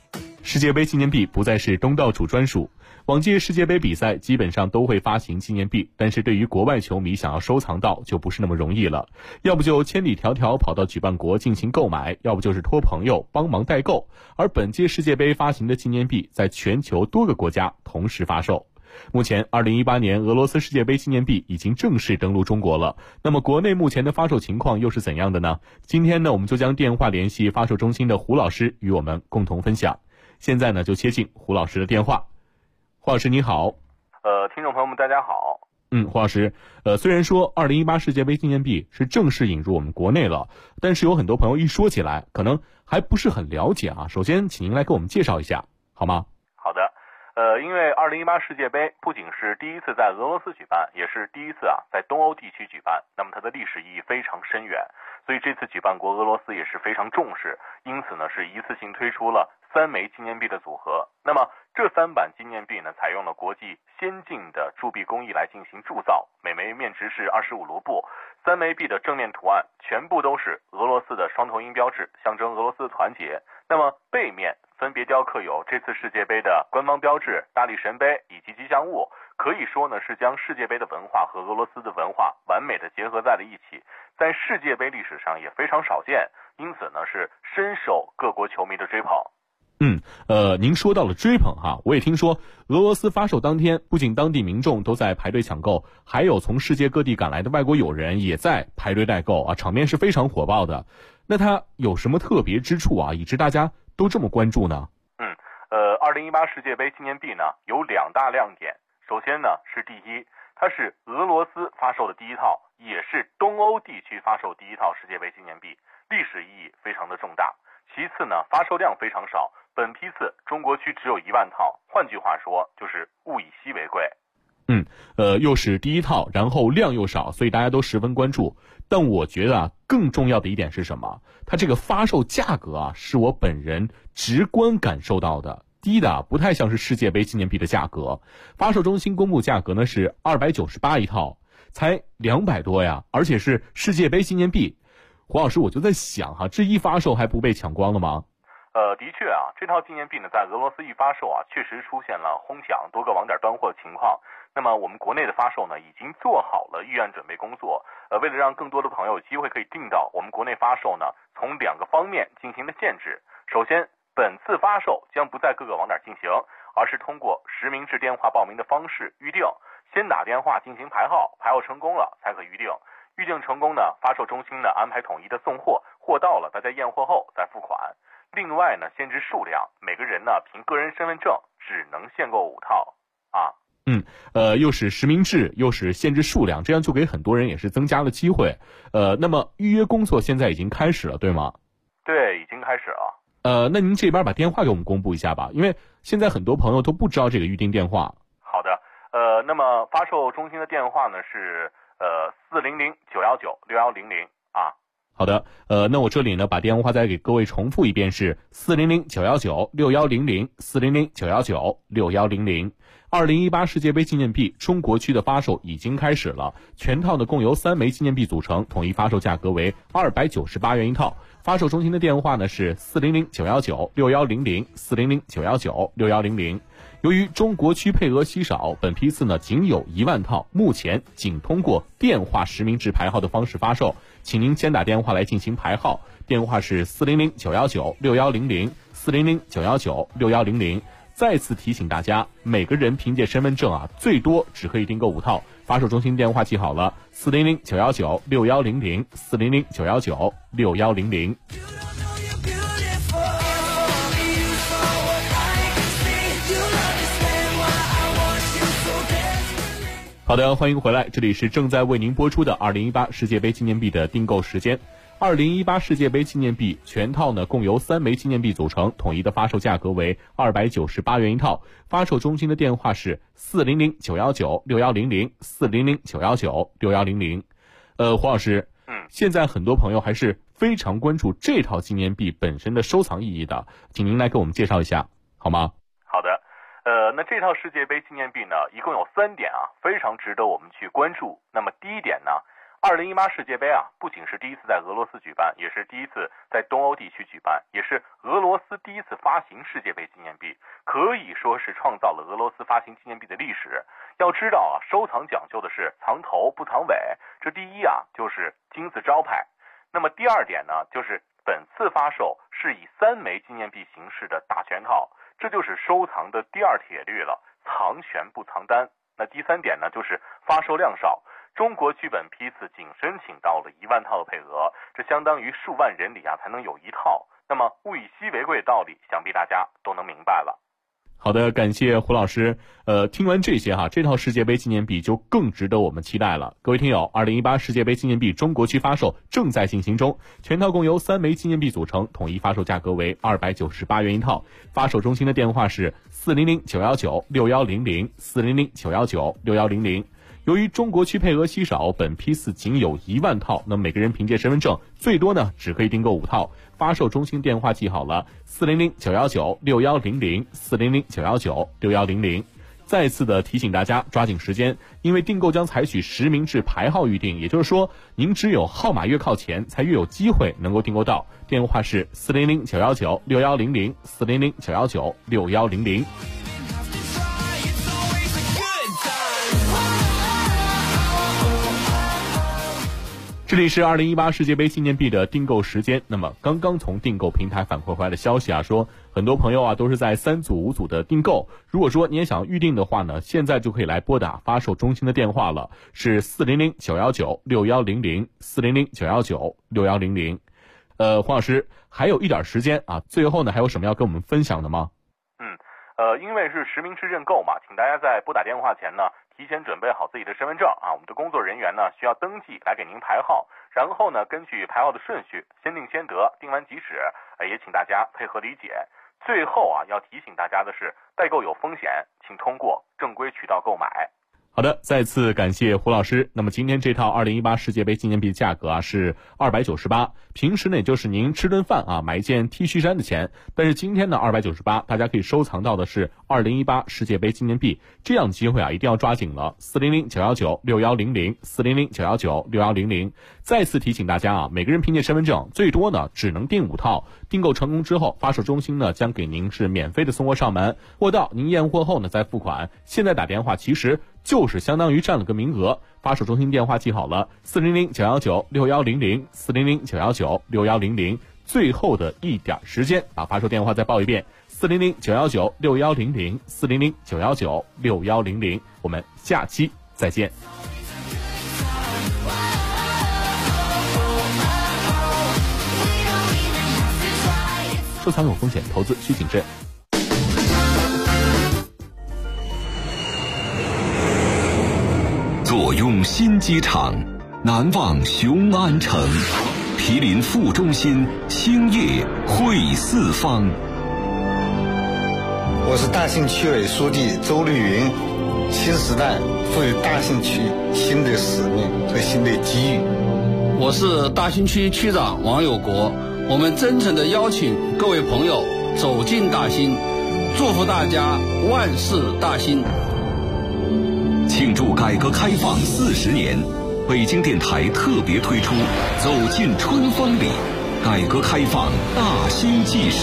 [SPEAKER 20] 世界杯纪念币不再是东道主专属。往届世界杯比赛基本上都会发行纪念币，但是对于国外球迷想要收藏到就不是那么容易了，要不就千里迢迢跑到举办国进行购买，要不就是托朋友帮忙代购。而本届世界杯发行的纪念币在全球多个国家同时发售。目前2018年俄罗斯世界杯纪念币已经正式登陆中国了，那么国内目前的发售情况又是怎样的呢？今天呢，我们就将电话联系发售中心的胡老师与我们共同分享。现在呢，就接进胡老师的电话。胡老师你好。
[SPEAKER 21] 听众朋友们大家好。
[SPEAKER 20] 胡老师，虽然说2018世界杯纪念币是正式引入我们国内了，但是有很多朋友一说起来可能还不是很了解啊。首先请您来给我们介绍一下好吗？
[SPEAKER 21] 好的。因为2018世界杯不仅是第一次在俄罗斯举办，也是第一次在东欧地区举办，那么它的历史意义非常深远，所以这次举办国俄罗斯也是非常重视，因此呢是一次性推出了3枚纪念币的组合。那么这3版纪念币呢，采用了国际先进的铸币工艺来进行铸造，每枚面值是25卢布，3枚币的正面图案全部都是俄罗斯的双头鹰标志，象征俄罗斯的团结。那么背面分别雕刻有这次世界杯的官方标志、大力神杯以及吉祥物，可以说呢是将世界杯的文化和俄罗斯的文化完美的结合在了一起，在世界杯历史上也非常少见，因此呢是深受各国球迷的追捧。
[SPEAKER 20] 您说到了追捧哈，我也听说俄罗斯发售当天，不仅当地民众都在排队抢购，还有从世界各地赶来的外国友人也在排队代购啊，场面是非常火爆的。那它有什么特别之处啊，以致大家都这么关注呢
[SPEAKER 21] ？2018世界杯纪念币呢有2大亮点。首先呢是第一，它是俄罗斯发售的第一套，也是东欧地区发售第一套世界杯纪念币，历史意义非常的重大。其次呢，发售量非常少，本批次中国区只有1万套，换句话说就是物以稀为贵。
[SPEAKER 20] 又是第一套，然后量又少，所以大家都十分关注。但我觉得更重要的一点是什么？它这个发售价格是我本人直观感受到的，低的不太像是世界杯纪念币的价格。发售中心公布价格呢是298一套，才200多呀，而且是世界杯纪念币。胡老师，我就在想这一发售还不被抢光了吗？
[SPEAKER 21] 的确这套纪念币呢，在俄罗斯一发售确实出现了哄抢、多个网点断货的情况。那么我们国内的发售呢，已经做好了预案准备工作。为了让更多的朋友有机会可以订到，我们国内发售呢，从2个方面进行了限制。首先，本次发售将不在各个网点进行，而是通过实名制电话报名的方式预定，先打电话进行排号，排号成功了才可预定。预定成功呢，发售中心呢安排统一的送货，货到了大家验货后再付款。另外呢，限制数量，每个人呢凭个人身份证只能限购5套
[SPEAKER 20] 又是实名制，又是限制数量，这样就给很多人也是增加了机会。那么预约工作现在已经开始了，对吗？
[SPEAKER 21] 对，已经开始了。
[SPEAKER 20] 那您这边把电话给我们公布一下吧，因为现在很多朋友都不知道这个预订电话。
[SPEAKER 21] 好的，那么发售中心的电话呢是400-919-6100
[SPEAKER 20] 好的，那我这里呢把电话再给各位重复一遍，是400-919-6100 400-919-6100。2018世界杯纪念币中国区的发售已经开始了，全套呢共由3枚纪念币组成，统一发售价格为298元一套。发售中心的电话呢是400-919-6100 400-919-6100。由于中国区配额稀少，本批次呢仅有1万套，目前仅通过电话实名制排号的方式发售，请您先打电话来进行排号，电话是400-919-6100 400-919-6100。再次提醒大家，每个人凭借身份证最多只可以订购5套。发售中心电话记好了，400-919-6100 400-919-6100。好的，欢迎回来，这里是正在为您播出的2018世界杯纪念币的订购时间。2018世界杯纪念币全套呢共由3枚纪念币组成，统一的发售价格为298元一套。发售中心的电话是400-919-6100 400-919-6100。胡老师，现在很多朋友还是非常关注这套纪念币本身的收藏意义的，请您来给我们介绍一下好吗？
[SPEAKER 21] 好的，那这套世界杯纪念币呢，一共有3点非常值得我们去关注。那么第一点呢 2018世界杯啊，不仅是第一次在俄罗斯举办，也是第一次在东欧地区举办，也是俄罗斯第一次发行世界杯纪念币，可以说是创造了俄罗斯发行纪念币的历史。要知道啊，收藏讲究的是藏头不藏尾，这第一啊就是金字招牌。那么第二点呢，就是本次发售是以3枚纪念币形式的大全套，这就是收藏的第二铁律了，藏全不藏单。那第三点呢，就是发售量少，中国剧本批次仅申请到了1万套的配额，这相当于数万人里啊才能有1套。那么物以稀为贵的道理，想必大家都能明白了。
[SPEAKER 20] 好的，感谢胡老师。听完这些这套世界杯纪念币就更值得我们期待了。各位听友，2018世界杯纪念币中国区发售正在进行中，全套共由3枚纪念币组成，统一发售价格为298元一套。发售中心的电话是400-919-6100 400-919-6100。由于中国区配额稀少，本批次仅有1万套，那每个人凭借身份证最多呢只可以订购5套。发售中心电话记好了，400-919-6100 400-919-6100。再次的提醒大家抓紧时间，因为订购将采取实名制排号预订，也就是说您只有号码越靠前才越有机会能够订购到。电话是400-919-6100 400-919-6100。这里是2018世界杯纪念币的订购时间。那么刚刚从订购平台反馈回来的消息说很多朋友都是在3组5组的订购。如果说你也想预定的话呢，现在就可以来拨打发售中心的电话了，是400-919-6100 400-919-6100。黄老师，还有一点时间最后呢还有什么要跟我们分享的吗？
[SPEAKER 21] 因为是实名制认购嘛，请大家在拨打电话前呢提前准备好自己的身份证我们的工作人员呢需要登记来给您排号，然后呢根据排号的顺序先定先得，定完即止，也请大家配合理解。最后要提醒大家的是，代购有风险，请通过正规渠道购买。
[SPEAKER 20] 好的，再次感谢胡老师。那么今天这套2018世界杯纪念币价格是298，平时呢也就是您吃顿饭买一件 T 恤衫的钱，但是今天呢298，大家可以收藏到的是2018世界杯纪念币，这样机会一定要抓紧了。400-919-6100 400-919-6100。再次提醒大家每个人凭借身份证最多呢只能订5套，订购成功之后，发售中心呢将给您是免费的送货上门，货到您验货后呢再付款。现在打电话其实就是相当于占了个名额。发售中心电话记好了，400-919-6100 400-919-6100。最后的一点时间，把发售电话再报一遍，400-919-6100 400-919-6100。我们下期再见。收藏有风险，投资需谨慎。
[SPEAKER 1] 坐拥新机场，难忘雄安城，毗邻副中心，兴业汇四方。
[SPEAKER 2] 我是大兴区委书记周绿云。新时代赋予大兴区新的使命和新的机遇。
[SPEAKER 22] 我是大兴区区长王有国。我们真诚地邀请各位朋友走进大兴，祝福大家万事大兴。
[SPEAKER 1] 庆祝改革开放40年，北京电台特别推出《走进春风里》，改革开放大兴纪事。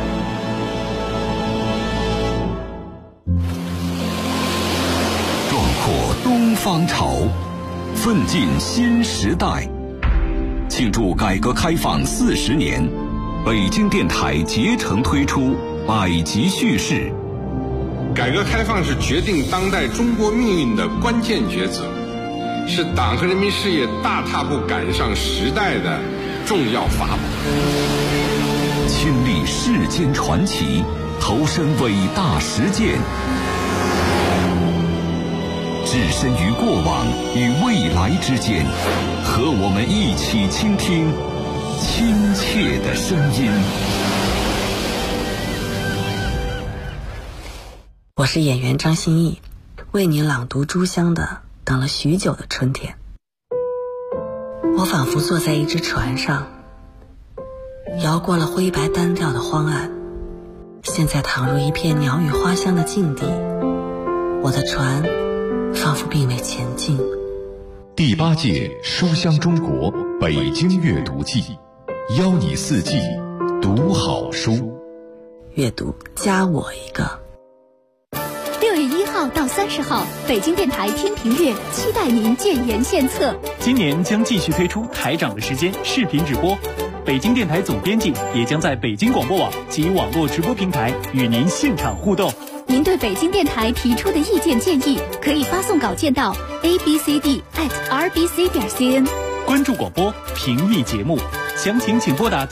[SPEAKER 1] 壮阔东方潮，奋进新时代。庆祝改革开放40年，北京电台竭诚推出百集叙事。
[SPEAKER 23] 改革开放是决定当代中国命运的关键抉择，是党和人民事业大踏步赶上时代的重要法宝。
[SPEAKER 1] 亲历世间传奇，投身伟大实践，置身于过往与未来之间，和我们一起倾听亲切的声音。
[SPEAKER 24] 我是演员张歆艺，为您朗读朱湘的《等了许久的春天》。我仿佛坐在一只船上，摇过了灰白单调的荒岸，现在躺入一片鸟语花香的境地。我的船仿佛并未前进，
[SPEAKER 1] 第8届书香中国北京阅读季，邀你4季读好书。
[SPEAKER 24] 阅读加我一个。
[SPEAKER 5] 6月1号到30号，北京电台听评月期待您建言献策。
[SPEAKER 7] 今年将继续推出台长的时间视频直播，北京电台总编辑也将在北京广播网及网络直播平台与您现场互动。
[SPEAKER 5] 您对北京电台提出的意见建议，可以发送稿件到 abcd@rbc.cn。
[SPEAKER 7] 关注广播，评议节目，详情请拨打